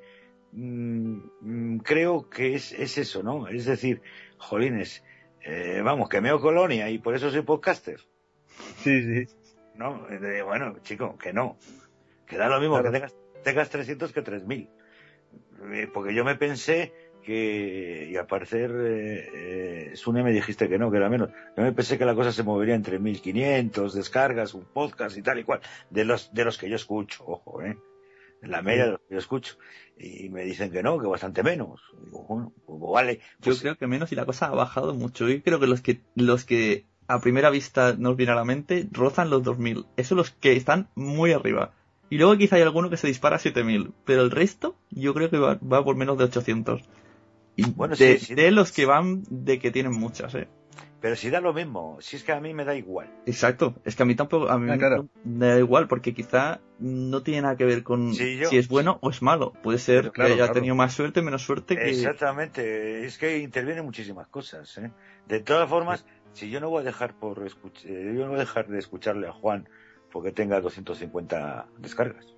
mmm, creo que es, es eso, ¿no? Es decir, jolines, eh, vamos, que meo colonia y por eso soy podcaster. Sí, sí. No, eh, bueno, chico, que no. Que da lo mismo claro. que tengas, tengas trescientos que tres mil. Eh, porque yo me pensé que, y al parecer, eh, eh, Sune me dijiste que no, que era menos. Yo me pensé que la cosa se movería entre mil quinientos descargas, un podcast y tal y cual, de los, de los que yo escucho, ojo, eh. La media de los que yo escucho. Y me dicen que no, que bastante menos. Digo, bueno, pues vale. Pues, yo creo que menos y la cosa ha bajado mucho. Yo creo que los que, los que a primera vista nos viene a la mente rozan los dos mil. Esos los que están muy arriba. Y luego quizá hay alguno que se dispara a siete mil. Pero el resto, yo creo que va, va por menos de ochocientos. Y bueno, de, sí, sí, de los que van de que tienen muchas, eh. Pero si da lo mismo, si es que a mí me da igual. Exacto, es que a mí tampoco, a mí ah, claro. me da igual, porque quizá no tiene nada que ver con sí, yo, si es bueno sí. o es malo. Puede ser pero, claro, que haya claro. tenido más suerte, menos suerte que... Exactamente, es que intervienen muchísimas cosas, ¿eh? De todas formas, si yo no voy a dejar por escuch... yo no voy a dejar de escucharle a Juan porque tenga doscientas cincuenta descargas.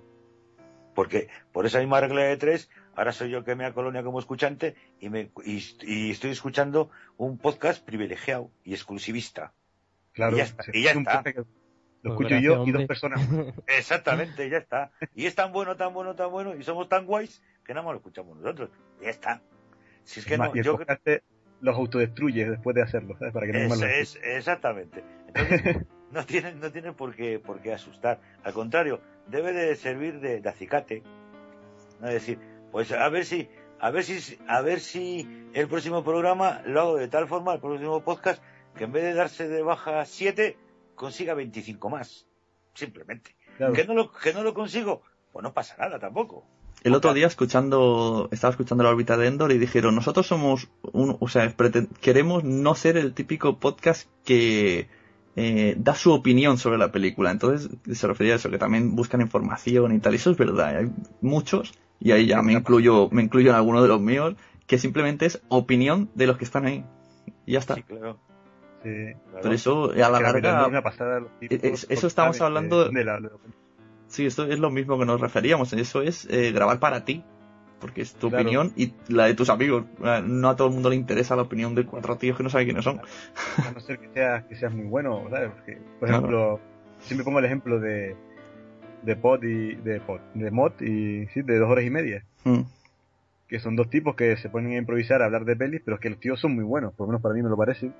Porque por esa misma regla de tres, ahora soy yo que me acolonia como escuchante y, me, y, y estoy escuchando un podcast privilegiado y exclusivista. Claro, y ya está. Y ya está. Lo escucho gracias, yo hombre. y dos personas. Exactamente, ya está. Y es tan bueno, tan bueno, tan bueno, y somos tan guays que nada más lo escuchamos nosotros. Ya está. Si es que es más, no, y el yo podcast los autodestruye después de hacerlo, ¿sabes? Para que no es, es, exactamente. Entonces, no tienen, no tienen por qué, por qué asustar. Al contrario, debe de servir de, de acicate. ¿No? Es decir, pues a ver si, a ver si, a ver si el próximo programa lo hago de tal forma, el próximo podcast, que en vez de darse de baja siete, consiga veinticinco más. Simplemente. Claro. Que no lo, que no lo consigo, pues no pasa nada tampoco. El otro día escuchando, estaba escuchando la órbita de Endor y dijeron, nosotros somos un, o sea, queremos no ser el típico podcast que eh, da su opinión sobre la película. Entonces se refería a eso, que también buscan información y tal. Y eso es verdad, hay muchos, y ahí ya me incluyo, me incluyo en alguno de los míos, que simplemente es opinión de los que están ahí. Y ya está. Sí, claro. Sí, claro. Pero eso, a la larga, una pasada, tipos, es, eso estamos hablando... De, de la, de... Sí, esto es lo mismo que nos referíamos. Eso es eh, grabar para ti. Porque es tu claro. opinión y la de tus amigos. No a todo el mundo le interesa la opinión de cuatro tíos que no saben quiénes son. Claro. A no ser que seas, que seas muy bueno, ¿sabes? Porque, por ejemplo, claro. siempre pongo el ejemplo de de Pod y de Pod, de Mod y sí, de dos horas y media. Mm. Que son dos tipos que se ponen a improvisar, a hablar de pelis, pero es que los tíos son muy buenos, por lo menos para mí me lo parece.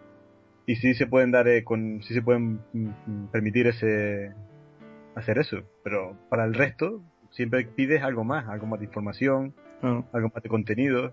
Y sí se pueden dar eh, con, sí se pueden mm, permitir ese hacer eso, pero para el resto siempre pides algo más, algo más de información, mm. algo más de contenido.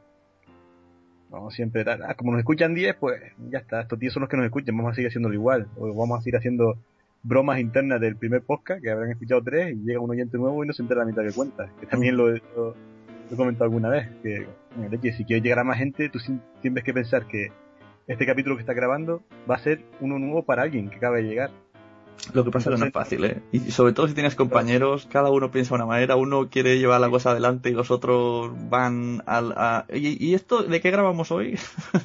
No, siempre tal, ah, como nos escuchan diez, pues ya está, estos diez son los que nos escuchan, vamos a seguir haciéndolo igual, o vamos a seguir haciendo bromas internas del primer podcast, que habrán escuchado tres, y llega un oyente nuevo y no se entera la mitad que cuenta, que también mm. lo, lo, lo he comentado alguna vez, que, que si quieres llegar a más gente, tú tienes que pensar que este capítulo que estás grabando va a ser uno nuevo para alguien que acaba de llegar. Lo que pasa es que no es fácil, ¿eh? Y sobre todo si tienes compañeros, cada uno piensa de una manera, uno quiere llevar la cosa adelante y los otros van al... A... ¿Y, ¿Y esto de qué grabamos hoy?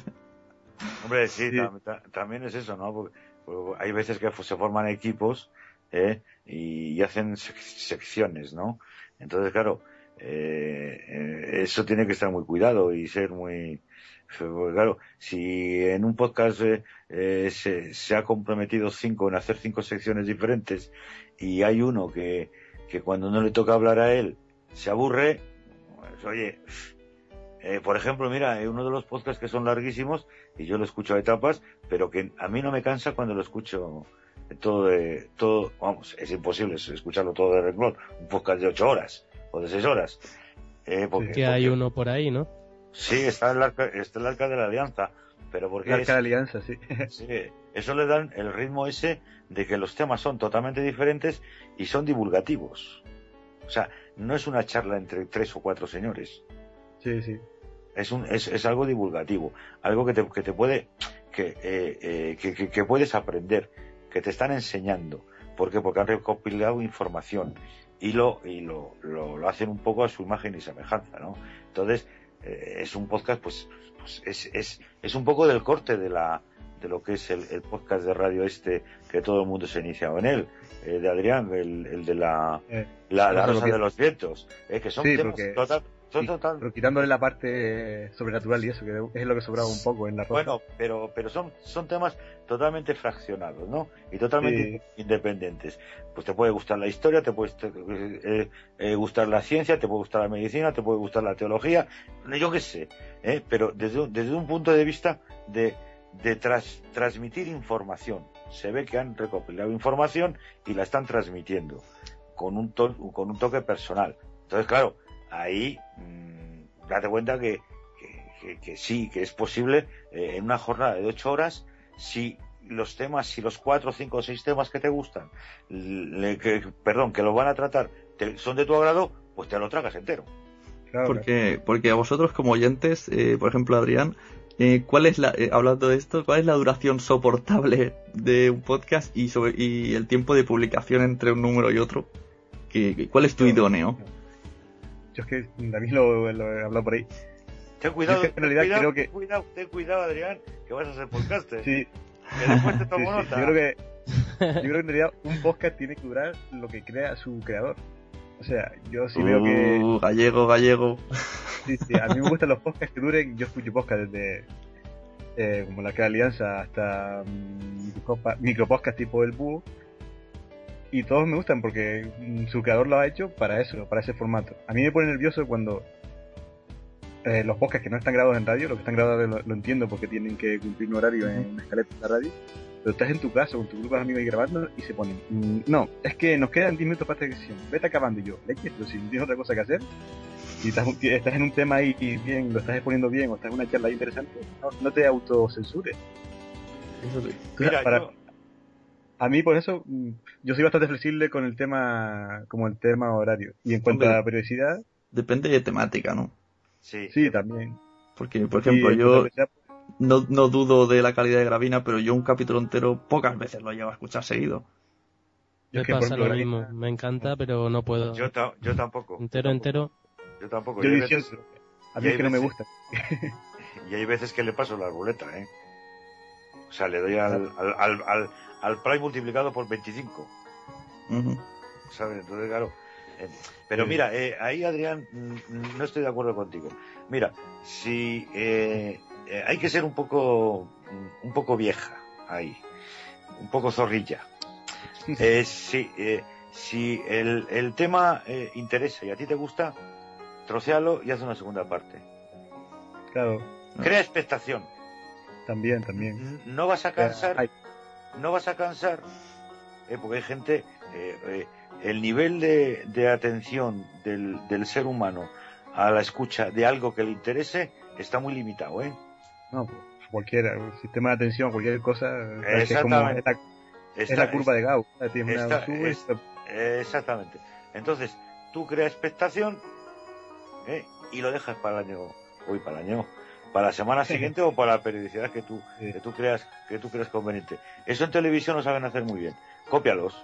Hombre, sí, sí. Tam, tam, también es eso, ¿no? Porque, porque hay veces que se forman equipos ¿eh? y, y hacen sec secciones, ¿no? Entonces, claro, eh, eh, eso tiene que estar muy cuidado y ser muy... Claro, si en un podcast eh, eh, se, se ha comprometido cinco en hacer cinco secciones diferentes y hay uno que, que cuando no le toca hablar a él se aburre, pues oye, eh, por ejemplo, mira, uno de los podcasts que son larguísimos y yo lo escucho a etapas, pero que a mí no me cansa cuando lo escucho todo de, todo, vamos, es imposible escucharlo todo de renglón, un podcast de ocho horas o de seis horas. Eh, porque, que hay porque, uno por ahí, ¿no? Sí, está el arca, está el arca de la alianza, pero porque el arca es, de la alianza, sí. sí, eso le dan el ritmo ese de que los temas son totalmente diferentes y son divulgativos. O sea, no es una charla entre tres o cuatro señores. Sí, sí. Es un es, es algo divulgativo, algo que te que te puede que, eh, eh, que, que que puedes aprender, que te están enseñando. ¿Por qué? Porque han recopilado información y lo y lo, lo, lo hacen un poco a su imagen y semejanza, ¿no? Entonces eh, es un podcast, pues, pues es, es es un poco del corte de la de lo que es el, el podcast de radio este que todo el mundo se ha iniciado en él, eh, de Adrián, el, el de la eh, la, la Rosa que... de los Vientos, eh, que son sí, temas porque... total Sí, pero quitándole la parte sobrenatural y eso, que es lo que sobraba un poco en la rosa. Bueno, pero pero son son temas totalmente fraccionados, ¿no? Y totalmente sí. independientes. Pues te puede gustar la historia, te puede eh, eh, gustar la ciencia, te puede gustar la medicina, te puede gustar la teología, yo qué sé, ¿eh? Pero desde, desde un punto de vista de, de tras, transmitir información. Se ve que han recopilado información y la están transmitiendo con un, to con un toque personal. Entonces, claro, ahí mmm, date cuenta que, que, que, que sí, que es posible eh, en una jornada de ocho horas, si los temas, si los cuatro, cinco o seis temas que te gustan, le, que, perdón, que los van a tratar, te, son de tu agrado, pues te lo tragas entero. Claro, porque, porque a vosotros como oyentes, eh, por ejemplo Adrián, eh, ¿cuál es la, eh, hablando de esto, cuál es la duración soportable de un podcast y, sobre, y el tiempo de publicación entre un número y otro? ¿Qué, ¿Cuál es tu idóneo? Yo es que David lo, lo he hablado por ahí. Ten cuidado, en realidad cuidado, creo que... ten cuidado, ten cuidado, Adrián, que vas a hacer podcaster. Sí. Que después te tomo sí, sí. nota. Yo creo que, yo creo que en realidad un podcast tiene que durar lo que crea su creador. O sea, yo sí uh, veo que... Gallego, gallego. Sí, sí, a mí me gustan los podcasts que duren. Yo escucho podcasts desde... Eh, como la que Alianza hasta um, micropodcast tipo El Búho. Y todos me gustan porque su creador lo ha hecho para eso, para ese formato. A mí me pone nervioso cuando eh, los podcasts que no están grabados en radio, los que están grabados lo, lo entiendo porque tienen que cumplir un horario en una escaleta de la radio, pero estás en tu casa con tu grupo de amigos ahí grabando y se ponen, mmm, no, es que nos quedan diez minutos para esta sección, vete acabando. Y yo, leche, pero si no tienes otra cosa que hacer, y estás, estás en un tema ahí y bien, lo estás exponiendo bien, o estás en una charla ahí interesante, no, no te autocensures. Eso sí. Mira, para... yo... A mí, por eso, yo soy bastante flexible con el tema, como el tema horario. Y en cuanto Hombre, a la periodicidad... Depende de temática, ¿no? Sí. Sí, también. Porque, por ejemplo, sí, yo no, no dudo de la calidad de Gravina, pero yo un capítulo entero pocas veces lo llevo a escuchar seguido. Me pasa lo mismo. Me encanta, pero no puedo. Yo, ta yo tampoco. Entero, yo tampoco. entero. Yo tampoco. Yo y veces... A mí es que no me gusta. Y hay veces que le paso la ruleta, ¿eh? O sea, le doy al... al, al, al al Prime multiplicado por veinticinco. Uh-huh. ¿Sabes? Entonces, claro. Eh, pero sí. Mira, eh, ahí, Adrián, no estoy de acuerdo contigo. Mira, si eh, eh, hay que ser un poco un poco vieja ahí, un poco zorrilla. Eh, si eh, si el, el tema eh, interesa y a ti te gusta, trocéalo y haz una segunda parte. Claro. Crea expectación. También, también. No vas a cansar. Ay. No vas a cansar, eh, porque hay gente, eh, eh, el nivel de, de atención del, del ser humano a la escucha de algo que le interese está muy limitado, ¿eh? No, cualquiera, el sistema de atención, cualquier cosa, exactamente. Es, como, es, la, es la curva de Gauss, tienes una está, sube, es, exactamente. Entonces, tú creas expectación, ¿eh? Y lo dejas para el año, uy, para el año. Para la semana siguiente o para la periodicidad que tú, sí. que tú creas que tú creas conveniente. Eso en televisión lo saben hacer muy bien. Cópialos.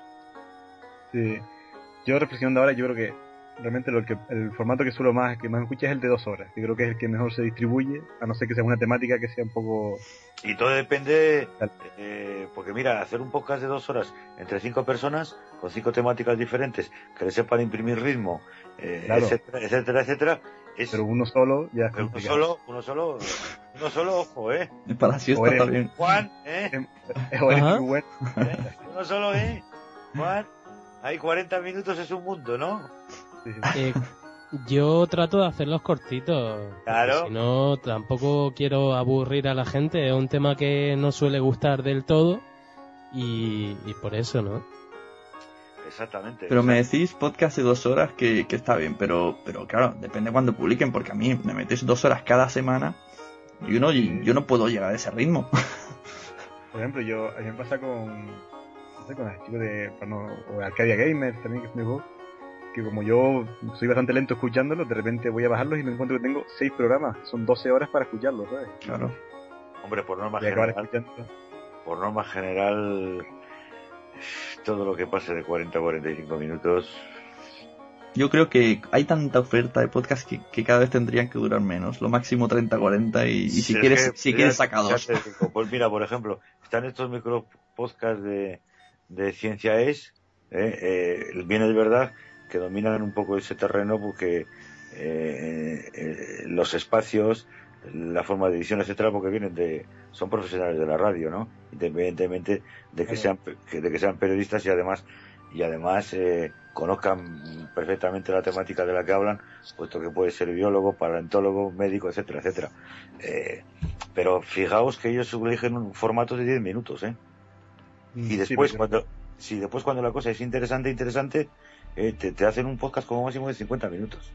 Sí. Yo reflexionando ahora, yo creo que realmente lo que el formato que suelo más, que más escucha es el de dos horas. Yo creo que es el que mejor se distribuye, a no ser que sea una temática que sea un poco... Y todo depende, eh, porque mira, hacer un podcast de dos horas entre cinco personas, con cinco temáticas diferentes, que le sepan imprimir ritmo, eh, claro. etcétera, etcétera, etcétera. Es, pero uno solo ya es pero uno solo, uno solo, uno solo, ojo, eh. Para la siesta también. Juan, eh. Es muy bueno. ¿Eh? Uno solo, eh. Juan, hay cuarenta minutos, es un mundo, ¿no? Sí, sí. Eh, yo trato de hacerlos cortitos. Claro. Si no, tampoco quiero aburrir a la gente. Es un tema que no suele gustar del todo y, y por eso, ¿no? Exactamente. Pero o me sea, decís podcast de dos horas que, que está bien, pero pero claro, depende cuando publiquen, porque a mí me metéis dos horas cada semana y yo no, yo no puedo llegar a ese ritmo. Por ejemplo, yo, a mí me pasa con, no sé, con el chico de, bueno, o Arcadia Gamer también, que es mi voz, que como yo soy bastante lento escuchándolos, de repente voy a bajarlos y me encuentro que tengo seis programas, son doce horas para escucharlos, ¿sabes? Claro. Hombre, por norma Y acabar general, escuchando. por norma general, todo lo que pase de cuarenta a cuarenta y cinco minutos. Yo creo que hay tanta oferta de podcast que, que cada vez tendrían que durar menos, lo máximo treinta a cuarenta y, y si Si es quieres que, si ya- quieres saca ya dos. te digo, pues mira, por ejemplo, están estos micro podcasts de, de Ciencia Es, eh, eh, viene de verdad que dominan un poco ese terreno porque eh, eh, los espacios, la forma de edición, etcétera, porque vienen de, son profesionales de la radio, ¿no? Independientemente de que sean, que- de que sean periodistas y además y además eh, conozcan perfectamente la temática de la que hablan, puesto que puede ser biólogo, paleontólogo, médico, etcétera, etcétera. Eh, pero fijaos que ellos eligen un formato de diez minutos, ¿eh? Y después, Sí, cuando sí, después cuando la cosa es interesante, interesante, eh, te, te hacen un podcast como máximo de cincuenta minutos.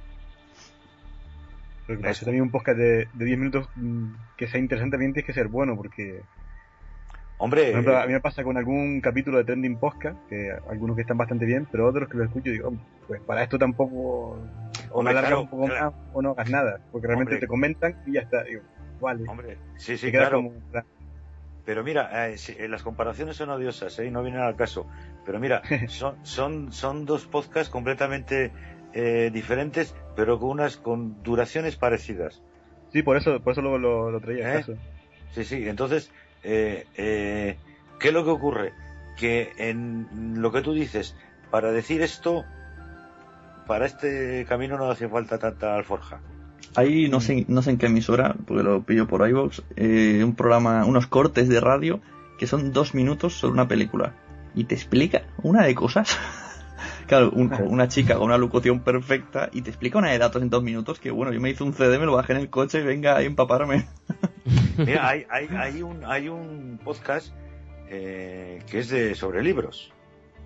Pero para hacer también un podcast de, de diez minutos mm, que sea interesante también tienes que ser bueno, porque... Hombre... Por ejemplo, a mí me pasa con algún capítulo de Trending Podcast, que algunos que están bastante bien, pero otros que los escucho y digo, "Hombre, pues para esto tampoco... O Hombre, me alargas claro, un poco claro. más o no hagas nada, porque realmente Hombre. te comentan y ya está. Digo, vale. Hombre, sí, sí, Te queda claro. como- Pero mira, eh, sí, eh, las comparaciones son odiosas, ¿eh? No vienen al caso. Pero mira, son, son, son dos podcasts completamente eh, diferentes, pero con unas con duraciones parecidas. Sí, por eso, por eso lo, lo, lo traía al ¿Eh? caso. Sí, sí, entonces, eh, eh, ¿qué es lo que ocurre? Que en lo que tú dices, para decir esto, para este camino no hace falta tanta alforja. Hay, no sé, no sé en qué emisora, porque lo pillo por iVoox, eh, un programa, unos cortes de radio que son dos minutos sobre una película. Y te explica una de cosas. Claro, un- una chica con una locución perfecta y te explica una de datos en dos minutos que, bueno, yo me hice un C D, me lo bajé en el coche y venga a empaparme. Mira, hay, hay, hay un, hay un podcast eh, que es de sobre libros.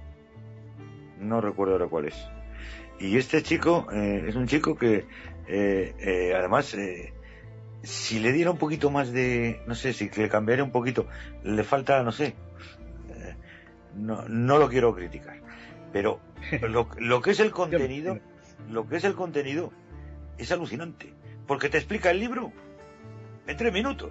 No recuerdo ahora cuál es. Y este chico eh, es un chico que eh, eh, además eh, si le diera un poquito más de, no sé, si le cambiara un poquito, le falta, no sé, eh, no, no lo quiero criticar, pero lo, lo que es el contenido, lo que es el contenido es alucinante, porque te explica el libro en tres minutos.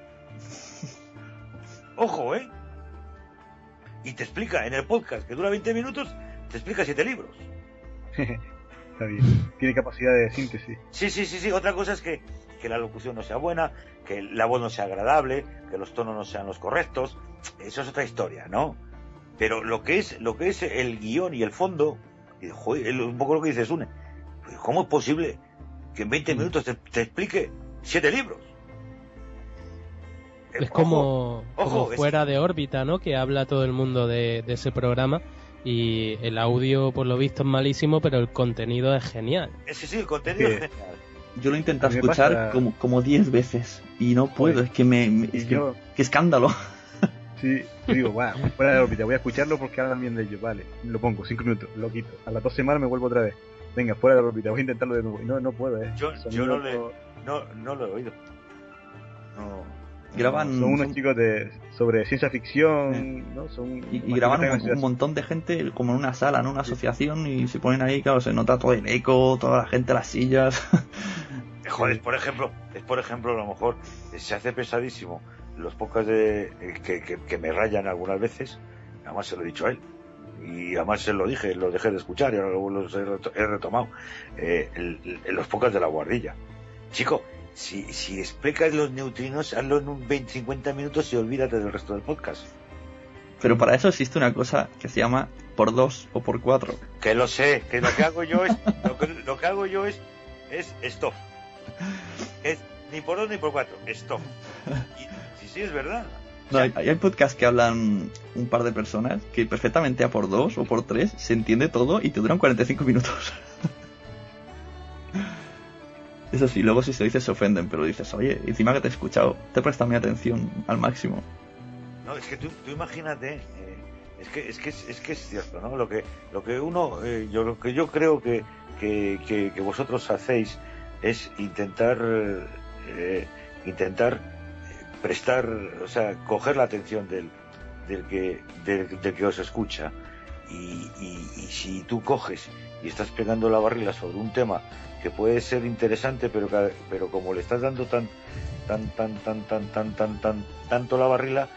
Ojo, ¿eh? Y te explica en el podcast que dura veinte minutos, te explica siete libros. Está bien. Tiene capacidad de síntesis. Sí, sí, sí, sí. Otra cosa es que, que la locución no sea buena, que la voz no sea agradable, que los tonos no sean los correctos. Eso es otra historia, ¿no? Pero lo que es, lo que es el guión y el fondo, y, joder, es un poco lo que dice Sune. ¿Cómo es posible que en veinte minutos te, te explique siete libros? Es como, ojo, como es- fuera de órbita, ¿no? Que habla todo el mundo de, de ese programa y el audio, por lo visto, es malísimo, pero el contenido es genial. Sí, sí, el contenido es Que- genial. Yo lo he intentado A mí me escuchar pasa- como como diez veces y no puedo, Joder. es que me, me- Y es que, yo- qué escándalo. Sí, yo digo, bueno, fuera de órbita, voy a escucharlo porque hablan bien de ellos, vale. Lo pongo, cinco minutos, lo quito. A las dos semanas me vuelvo otra vez. Venga, fuera de órbita, voy a intentarlo de nuevo. Y no, no puedo, eh. Yo, Son yo no, unos- le, no, no lo he oído. No. Graban Son unos son- chicos de sobre ciencia ficción, ¿no? Son y, y más graban que un, tengan un montón de gente como en una sala, en una asociación y se ponen ahí, claro, se nota todo el eco, toda la gente, las sillas. Joder, por ejemplo, es por ejemplo, a lo mejor eh, se hace pesadísimo los podcasts de, eh, que, que, que me rayan algunas veces, además se lo he dicho a él, y además se lo dije, lo dejé de escuchar y ahora lo- los he, reto- he retomado, eh, el- el- los podcasts de la guardilla. Chico, si, si explicas los neutrinos, hazlo en un veinte, cincuenta minutos y olvídate del resto del podcast. Pero para eso existe una cosa que se llama por dos o por cuatro. Que lo sé, que lo que hago yo es, lo que, lo que hago yo es, es stop. Es ni por dos ni por cuatro, stop. Y, sí, sí, es verdad. No, hay, hay podcasts que hablan un par de personas que perfectamente a por dos o por tres se entiende todo y te duran cuarenta y cinco minutos. Eso sí, luego si se dice se ofenden, pero dices, oye, encima que te he escuchado, te presta mi atención al máximo. No, es que tú, tú imagínate, eh, es que es que es que es cierto, ¿no? Lo que lo que uno eh, yo lo que yo creo que que, que que vosotros hacéis es intentar eh, intentar prestar, o sea, coger la atención del del que del, del que os escucha, y, y, y si tú coges y estás pegando la barrila sobre un tema que puede ser interesante, pero pero como le estás dando tan tan tan tan tan tan tan tan tanto la barrila,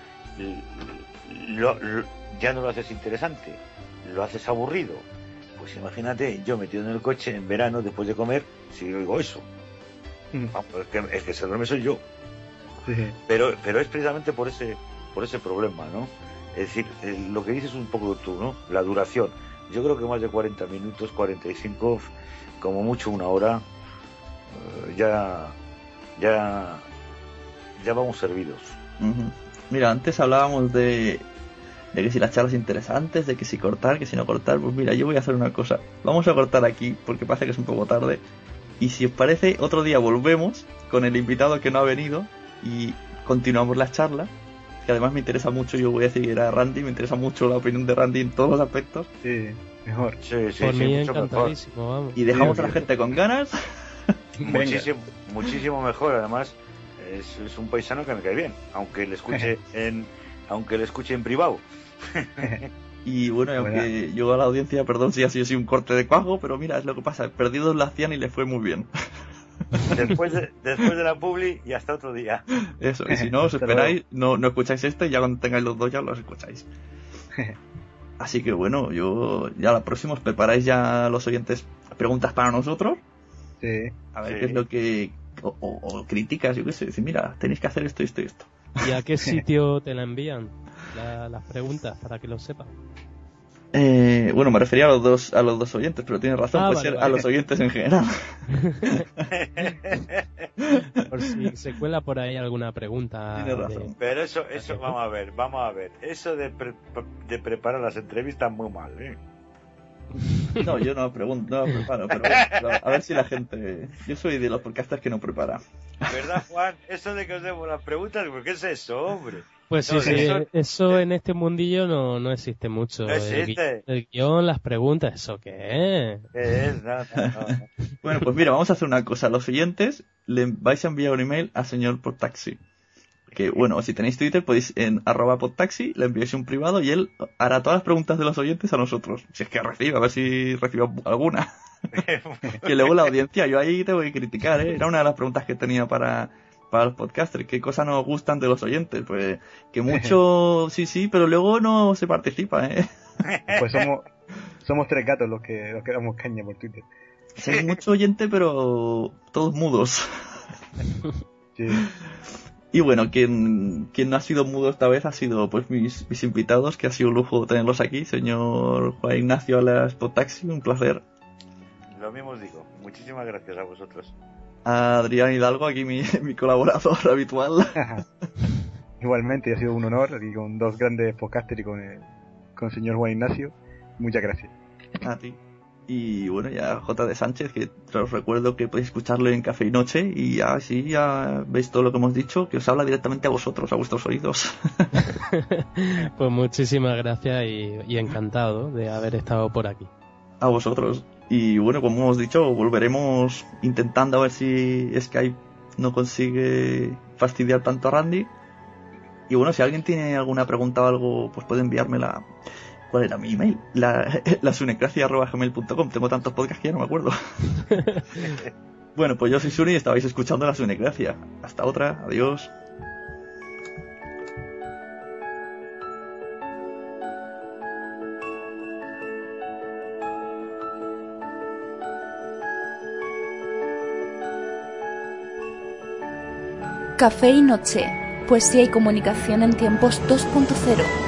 lo, lo, ya no lo haces interesante, lo haces aburrido. Pues imagínate, yo metido en el coche en verano después de comer, si oigo eso, vamos, es que, es que se duerme soy yo. Sí. Pero pero es precisamente por ese por ese problema, ¿no? Es decir, eh, lo que dices un poco tú, ¿no? La duración. Yo creo que más de cuarenta minutos, cuarenta y cinco, como mucho una hora, eh, ya ya ya vamos servidos. Uh-huh. Mira, antes hablábamos de de que si las charlas interesantes, de que si cortar, que si no cortar. Pues mira, yo voy a hacer una cosa. Vamos a cortar aquí porque parece que es un poco tarde, y si os parece, otro día volvemos con el invitado que no ha venido y continuamos las charlas, que además me interesa mucho. Yo voy a seguir a Randy, me interesa mucho la opinión de Randy en todos los aspectos. Sí, mejor. Sí, sí, Por sí, mí mucho encantadísimo, mejor. vamos. Y dejamos Sí, a la gente con ganas. Muchísimo, muchísimo mejor. Además, es, es un paisano que me cae bien, aunque le escuche en aunque le escuche en privado. Y bueno, aunque yo a la audiencia, perdón si ha sido así un corte de cuajo, pero mira, es lo que pasa, perdidos la hacían y le fue muy bien. Después de, después de la publi y hasta otro día. Eso, y si no os esperáis, no, no escucháis este, y ya cuando tengáis los dos ya los escucháis. Así que bueno, yo ya la próxima os preparáis ya los oyentes preguntas para nosotros. Sí. A ver Sí. qué es lo que... O, o, o críticas, yo qué sé, decir, mira, tenéis que hacer esto, esto y esto. ¿Y a qué sitio te la envían la, las preguntas para que lo sepan? Eh, bueno, me refería a los dos a los dos oyentes, pero tienes razón, Ah, puede vale, ser vale. a los oyentes en general. Por si se cuela por ahí alguna pregunta. Tienes de- razón. Pero eso, eso, vamos a ver, vamos a ver. Eso de, pre- de preparar las entrevistas muy mal, ¿eh? No, yo no pregunto, no preparo, pero bueno, a ver si la gente... Yo soy de los podcasters que no prepara. ¿Verdad, Juan? Eso de que os demos las preguntas, ¿qué es eso, hombre? Pues sí, No, sí, eso- eso, en este mundillo no, no existe mucho. No existe. El, gui- el guión, las preguntas, ¿eso qué es? ¿Qué es? No, no, no. Bueno, pues mira, vamos a hacer una cosa. A los oyentes le vais a enviar un email a señor Podtaxi. Que bueno, si tenéis Twitter podéis en arroba podtaxi, le enviáis un privado y él hará todas las preguntas de los oyentes a nosotros. Si es que recibe, a ver si recibe alguna. Que luego la audiencia, yo ahí te voy a criticar, ¿eh? Era una de las preguntas que tenía para, para los podcasters. ¿Qué cosas nos gustan de los oyentes? Pues que mucho sí, sí, pero luego no se participa, ¿eh? Pues somos somos tres gatos los que los que damos caña por Twitter. Hay mucho oyente, pero todos mudos. Sí. Y bueno, quien, quien no ha sido mudo esta vez ha sido pues mis, mis invitados, que ha sido un lujo tenerlos aquí. Señor Juan Ignacio alias Podtaxi, un placer. Lo mismo os digo. Muchísimas gracias a vosotros. A Adrián Hidalgo, aquí mi, mi colaborador habitual. Igualmente, ha sido un honor aquí con dos grandes podcasters y con el, con el señor Juan Ignacio. Muchas gracias. A ti. Y bueno, ya J D Sánchez, que os recuerdo que podéis escucharlo en Café y Noche, y así ya veis todo lo que hemos dicho, que os habla directamente a vosotros, a vuestros oídos. Pues muchísimas gracias y, y encantado de haber estado por aquí. A vosotros. Y bueno, como hemos dicho, volveremos intentando a ver si Skype no consigue fastidiar tanto a Randy. Y bueno, si alguien tiene alguna pregunta o algo, pues puede enviármela. ¿Cuál era mi email? La, la sunecracia arroba gmail punto com. Tengo tantos podcasts que ya no me acuerdo. Bueno, pues yo soy Suni y estabais escuchando La Sunecracia. Hasta otra, adiós. Café y Noche, poesía y comunicación en tiempos dos punto cero.